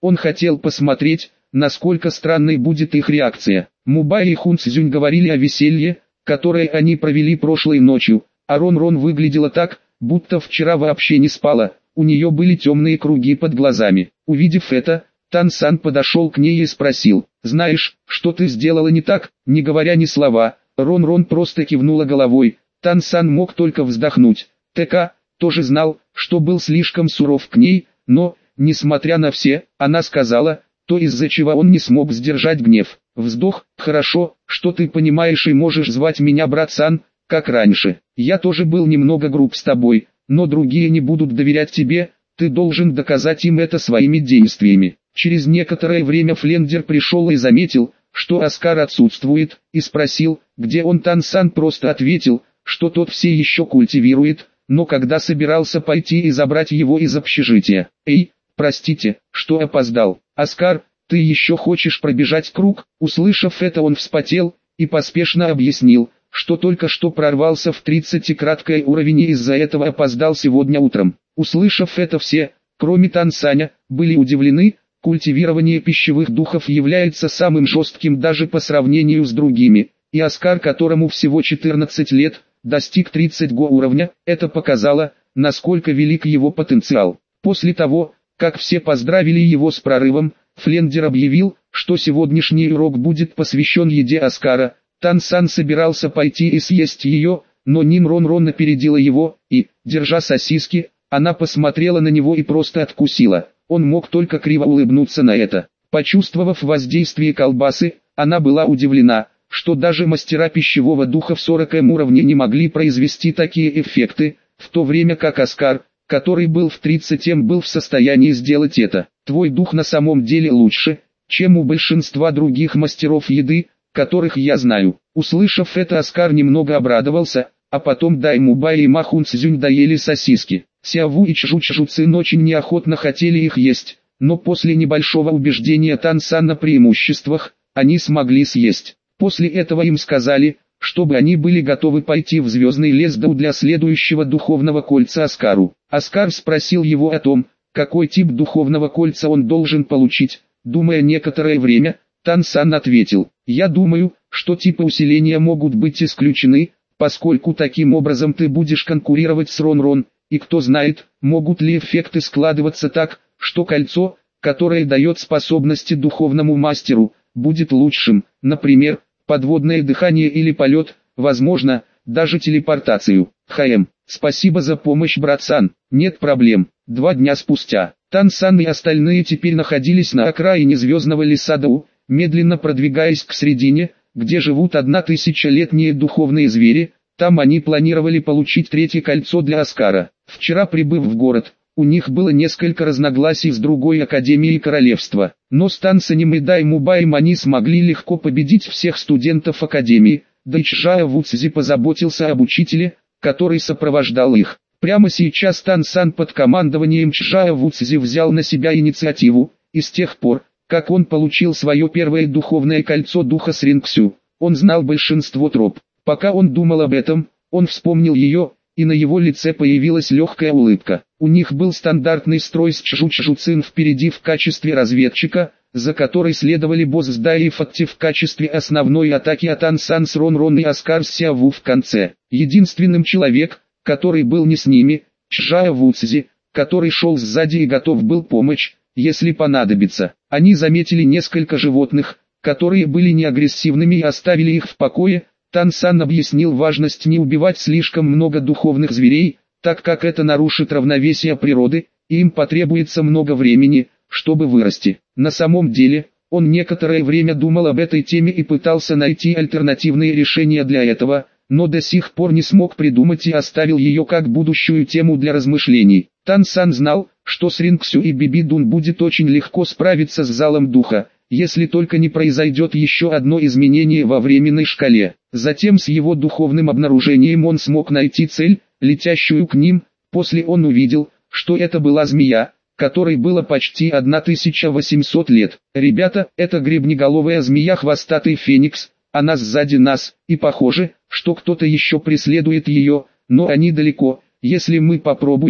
Он хотел посмотреть, насколько странной будет их реакция. Мубай и Хун Цзюнь говорили о веселье, которое они провели прошлой ночью, а Рон-Рон выглядела так, будто вчера вообще не спала, у нее были темные круги под глазами. Увидев это, Тан Сан подошел к ней и спросил: «Знаешь, что ты сделала не так?» Не говоря ни слова, Рон-Рон просто кивнула головой. Тан Сан мог только вздохнуть. Тэ Ка тоже знал, что был слишком суров к ней, но, несмотря на все, она сказала, то из-за чего он не смог сдержать гнев. Вздох: «Хорошо, что ты понимаешь и можешь звать меня брат Сан, как раньше. Я тоже был немного груб с тобой, но другие не будут доверять тебе, ты должен доказать им это своими действиями». Через некоторое время Флендер пришел и заметил, что Оскар отсутствует, и спросил, где он. Тан Сан просто ответил, что тот все еще культивирует, но когда собирался пойти и забрать его из общежития. «Эй, простите, что опоздал. Оскар, ты еще хочешь пробежать круг?» Услышав это, он вспотел и поспешно объяснил, что только что прорвался в тридцатикратный уровень и из-за этого опоздал сегодня утром. Услышав это, все, кроме Тан Саня, были удивлены. Культивирование пищевых духов является самым жестким даже по сравнению с другими, и Оскар, которому всего четырнадцать лет, достиг тридцатого уровня. Это показало, насколько велик его потенциал. После того, как все поздравили его с прорывом, Флендер объявил, что сегодняшний урок будет посвящен еде Оскара. Тан Сан собирался пойти и съесть ее, но Нин Рон-Рон опередила его, и, держа сосиски, она посмотрела на него и просто откусила. Он мог только криво улыбнуться на это. Почувствовав воздействие колбасы, она была удивлена, что даже мастера пищевого духа в сороковом уровне не могли произвести такие эффекты, в то время как Оскар, который был в тридцатом, был в состоянии сделать это. «Твой дух на самом деле лучше, чем у большинства других мастеров еды, которых я знаю». Услышав это, Оскар немного обрадовался, а потом Дай Мубай и Ма Хун Цзюнь доели сосиски. Сяову и Чжу Чжу Цин очень неохотно хотели их есть, но после небольшого убеждения Тан Сан на преимуществах, они смогли съесть. После этого им сказали, чтобы они были готовы пойти в Звездный лес Дау для следующего духовного кольца Оскару. Оскар спросил его о том, какой тип духовного кольца он должен получить. Думая некоторое время, Тан Сан ответил: «Я думаю, что типы усиления могут быть исключены, поскольку таким образом ты будешь конкурировать с Рон-Рон. И кто знает, могут ли эффекты складываться так, что кольцо, которое дает способности духовному мастеру, будет лучшим, например, подводное дыхание или полет, возможно, даже телепортацию». «Хаэм, спасибо за помощь, брат Сан». «Нет проблем». Два дня спустя, Тан Сан и остальные теперь находились на окраине Звездного леса Дау, медленно продвигаясь к середине, где живут одна тысячелетние духовные звери. Там они планировали получить третье кольцо для Оскара. Вчера, прибыв в город, у них было несколько разногласий с другой академией королевства, но с Тан Санем и Дай Мубаем они смогли легко победить всех студентов академии. Дайчжао Вуцзи позаботился об учителе, который сопровождал их. Прямо сейчас Тан Сан под командованием Чжао Вуцзи взял на себя инициативу, и с тех пор, как он получил свое первое духовное кольцо духа с Рингсю, он знал большинство троп. Пока он думал об этом, он вспомнил ее, и на его лице появилась легкая улыбка. У них был стандартный строй с Чжу Чжу Цин впереди в качестве разведчика, за которой следовали Босс Дай и Факти в качестве основной атаки, а Тан Сан с Рон-Рон и Оскар Сяову в конце. Единственным человек, который был не с ними, Чжао Вуцзи, который шел сзади и готов был помочь, если понадобится. Они заметили несколько животных, которые были неагрессивными, и оставили их в покое. Тан Сан объяснил важность не убивать слишком много духовных зверей, так как это нарушит равновесие природы, и им потребуется много времени, чтобы вырасти. На самом деле, он некоторое время думал об этой теме и пытался найти альтернативные решения для этого, но до сих пор не смог придумать и оставил ее как будущую тему для размышлений. Тан Сан знал, что с Рингсю и Биби Дун будет очень легко справиться с залом духа, если только не произойдет еще одно изменение во временной шкале. Затем с его духовным обнаружением он смог найти цель, летящую к ним. После он увидел, что это была змея, которой было почти тысяча восемьсот лет. «Ребята, это гребнеголовая змея, хвостатый феникс, она сзади нас, и похоже, что кто-то еще преследует ее, но они далеко. Если мы попробуем,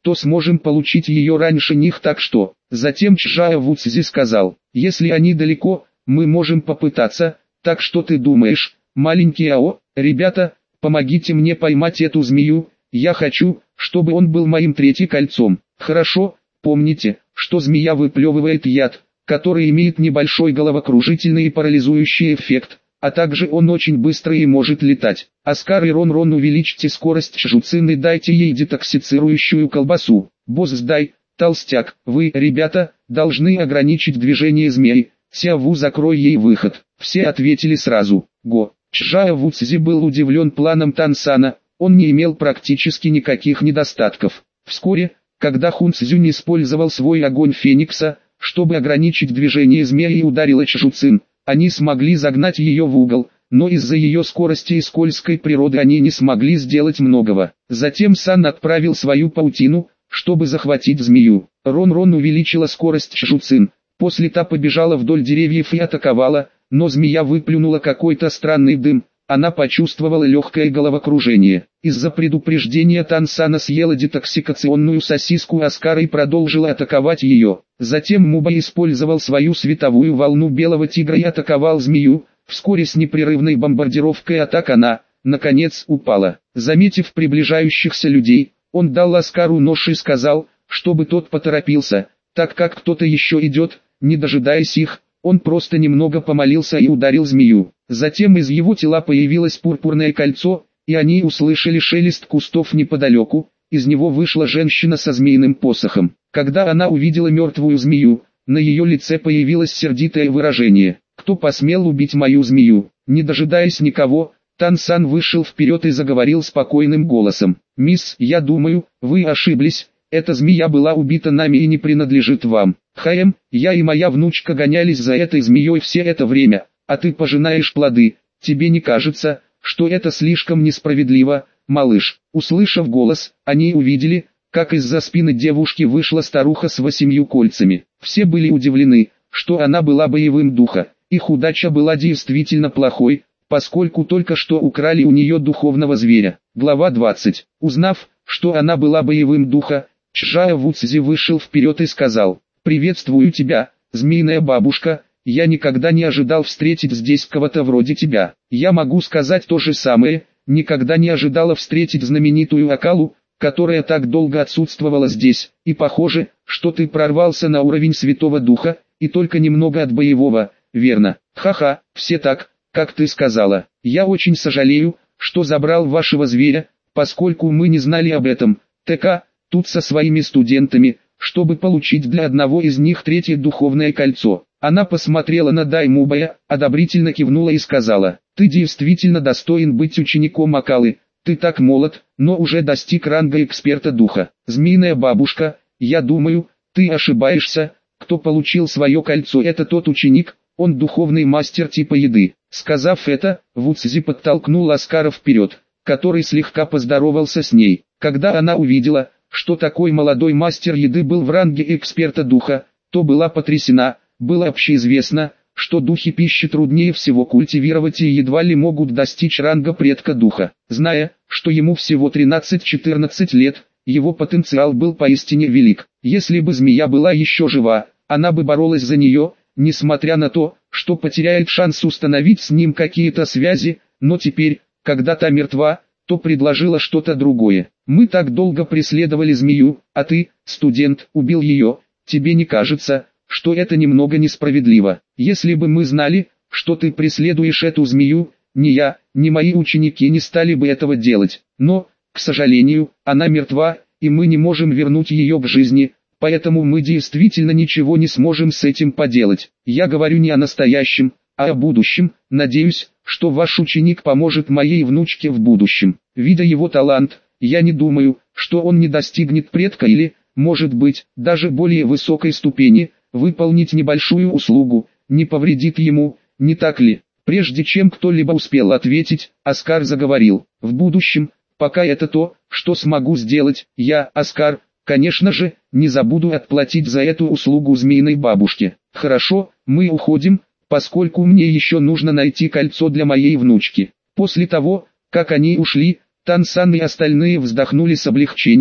то сможем получить ее раньше них, так что...» Затем Чжао Вуцзи сказал: «Если они далеко, мы можем попытаться, так что ты думаешь, маленький Ао? Ребята, помогите мне поймать эту змею, я хочу, чтобы он был моим третьим кольцом». «Хорошо, помните, что змея выплевывает яд, который имеет небольшой головокружительный и парализующий эффект, а также он очень быстрый и может летать. Оскар и Рон-Рон, увеличьте скорость Чжуцин и дайте ей детоксицирующую колбасу. Босс Дай, толстяк, вы, ребята, должны ограничить движение змеи. Сяву, закрой ей выход». Все ответили сразу: «Го». Чжао Вуцзи был удивлен планом Тансана, он не имел практически никаких недостатков. Вскоре, когда Хун Цзюнь использовал свой огонь Феникса, чтобы ограничить движение змеи и ударила Чжуцин, они смогли загнать ее в угол, но из-за ее скорости и скользкой природы они не смогли сделать многого. Затем Сан отправил свою паутину, чтобы захватить змею. Рон-Рон увеличила скорость Чжуцин, после та побежала вдоль деревьев и атаковала, но змея выплюнула какой-то странный дым, она почувствовала легкое головокружение. Из-за предупреждения Тансана съела детоксикационную сосиску Оскара и продолжила атаковать ее. Затем Муба использовал свою световую волну белого тигра и атаковал змею. Вскоре с непрерывной бомбардировкой атак она, наконец, упала. Заметив приближающихся людей, он дал Оскару нож и сказал, чтобы тот поторопился, так как кто-то еще идет. Не дожидаясь их, он просто немного помолился и ударил змею. Затем из его тела появилось пурпурное кольцо, и они услышали шелест кустов неподалеку. Из него вышла женщина со змеиным посохом. Когда она увидела мертвую змею, на ее лице появилось сердитое выражение: «Кто посмел убить мою змею?» Не дожидаясь никого, Тансан вышел вперед и заговорил спокойным голосом: «Мисс, я думаю, вы ошиблись. Эта змея была убита нами и не принадлежит вам. Хаем, я и моя внучка гонялись за этой змеей все это время, а ты пожинаешь плоды. Тебе не кажется, что это слишком несправедливо, малыш?» Услышав голос, они увидели, как из-за спины девушки вышла старуха с восемью кольцами. Все были удивлены, что она была боевым духа. Их удача была действительно плохой, поскольку только что украли у нее духовного зверя. Глава двадцать. Узнав, что она была боевым духа, Чжао Вуцзи вышел вперед и сказал: «Приветствую тебя, змеиная бабушка, я никогда не ожидал встретить здесь кого-то вроде тебя. Я могу сказать то же самое, никогда не ожидала встретить знаменитую Акалу, которая так долго отсутствовала здесь, и похоже, что ты прорвался на уровень Святого Духа, и только немного от боевого, верно? Ха-ха, все так, как ты сказала. Я очень сожалею, что забрал вашего зверя, поскольку мы не знали об этом. ТК, тут со своими студентами, чтобы получить для одного из них третье духовное кольцо». Она посмотрела на Даймубая, одобрительно кивнула и сказала: «Ты действительно достоин быть учеником Акалы, ты так молод, но уже достиг ранга эксперта духа. Змеиная бабушка, я думаю, ты ошибаешься, кто получил свое кольцо, это тот ученик, он духовный мастер типа еды». Сказав это, Вуцзи подтолкнул Оскара вперед, который слегка поздоровался с ней. Когда она увидела, что такой молодой мастер еды был в ранге эксперта духа, то была потрясена. Было общеизвестно, что духи пищи труднее всего культивировать и едва ли могут достичь ранга предка духа. Зная, что ему всего тринадцать-четырнадцать лет, его потенциал был поистине велик. Если бы змея была еще жива, она бы боролась за нее, несмотря на то, что потеряет шанс установить с ним какие-то связи, но теперь, когда та мертва, то предложила что-то другое. «Мы так долго преследовали змею, а ты, студент, убил ее. Тебе не кажется, что это немного несправедливо? Если бы мы знали, что ты преследуешь эту змею, ни я, ни мои ученики не стали бы этого делать. Но, к сожалению, она мертва, и мы не можем вернуть ее к жизни, поэтому мы действительно ничего не сможем с этим поделать. Я говорю не о настоящем, а о будущем. Надеюсь, что ваш ученик поможет моей внучке в будущем. Видя его талант, я не думаю, что он не достигнет предка или, может быть, даже более высокой ступени. Выполнить небольшую услугу не повредит ему, не так ли?» Прежде чем кто-либо успел ответить, Оскар заговорил: «В будущем, пока это то, что смогу сделать, я, Оскар, конечно же, не забуду отплатить за эту услугу змеиной бабушке. Хорошо, мы уходим, поскольку мне еще нужно найти кольцо для моей внучки». После того, как они ушли, Тансан и остальные вздохнули с облегчением.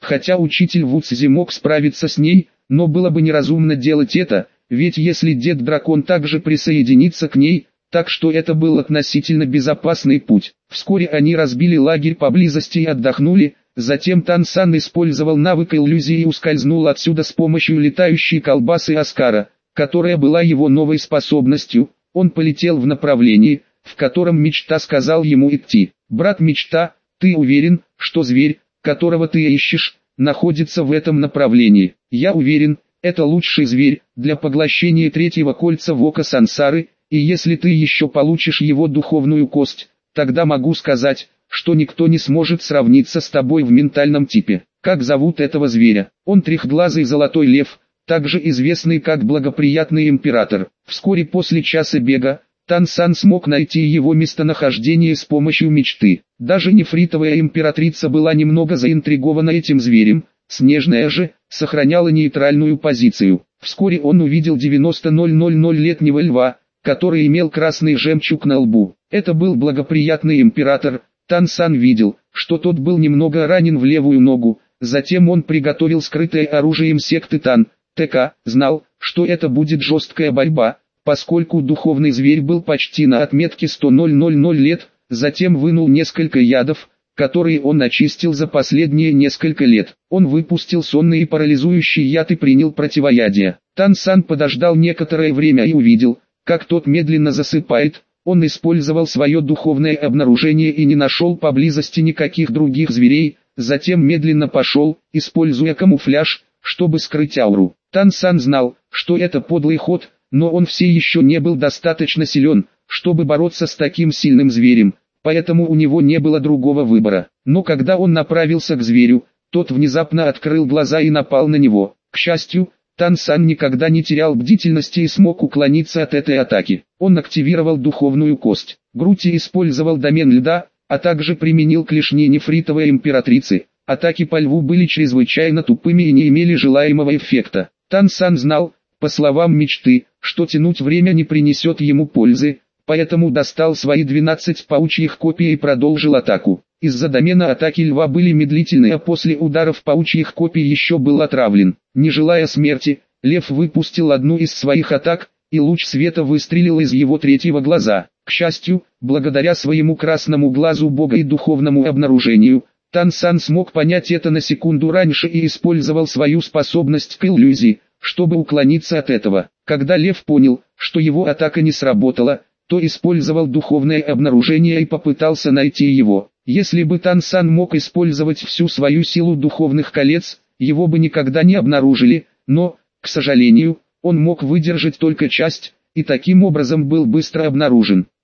Хотя учитель Вудзи мог справиться с ней, но было бы неразумно делать это, ведь если дед-дракон также присоединится к ней, так что это был относительно безопасный путь. Вскоре они разбили лагерь поблизости и отдохнули, затем Тан-сан использовал навык иллюзии и ускользнул отсюда с помощью летающей колбасы Оскара, которая была его новой способностью. Он полетел в направлении, в котором Мечта сказал ему идти. «Брат Мечта, ты уверен, что зверь, которого ты ищешь, находится в этом направлении?» «Я уверен, это лучший зверь для поглощения третьего кольца в око сансары, и если ты еще получишь его духовную кость, тогда могу сказать, что никто не сможет сравниться с тобой в ментальном типе». «Как зовут этого зверя?» «Он трехглазый золотой лев, также известный как благоприятный император». Вскоре после часа бега, Тан-сан смог найти его местонахождение с помощью Мечты. Даже нефритовая императрица была немного заинтригована этим зверем, Снежная же сохраняла нейтральную позицию. Вскоре он увидел девяносто летнего льва, который имел красный жемчуг на лбу. Это был благоприятный император. Тан-сан видел, что тот был немного ранен в левую ногу, затем он приготовил скрытое оружием секты Тан. ТК знал, что это будет жесткая борьба, поскольку духовный зверь был почти на отметке сто лет, затем вынул несколько ядов, которые он очистил за последние несколько лет. Он выпустил сонный и парализующий яд и принял противоядие. Тан-сан подождал некоторое время и увидел, как тот медленно засыпает. Он использовал свое духовное обнаружение и не нашел поблизости никаких других зверей, затем медленно пошел, используя камуфляж, чтобы скрыть ауру. Тан-сан знал, что это подлый ход, но он все еще не был достаточно силен, чтобы бороться с таким сильным зверем, поэтому у него не было другого выбора. Но когда он направился к зверю, тот внезапно открыл глаза и напал на него. К счастью, Тан-сан никогда не терял бдительности и смог уклониться от этой атаки. Он активировал духовную кость. Грути использовал домен льда, а также применил клешни нефритовой императрицы. Атаки по льву были чрезвычайно тупыми и не имели желаемого эффекта. Тан-сан знал, по словам Мечты, что тянуть время не принесет ему пользы, поэтому достал свои двенадцать паучьих копий и продолжил атаку. Из-за домена атаки льва были медлительные, а после ударов паучьих копий еще был отравлен. Не желая смерти, лев выпустил одну из своих атак, и луч света выстрелил из его третьего глаза. К счастью, благодаря своему красному глазу бога и духовному обнаружению, Тан-сан смог понять это на секунду раньше и использовал свою способность к иллюзии, чтобы уклониться от этого. Когда лев понял, что его атака не сработала, то использовал духовное обнаружение и попытался найти его. Если бы Тан-сан мог использовать всю свою силу духовных колец, его бы никогда не обнаружили, но, к сожалению, он мог выдержать только часть, и таким образом был быстро обнаружен.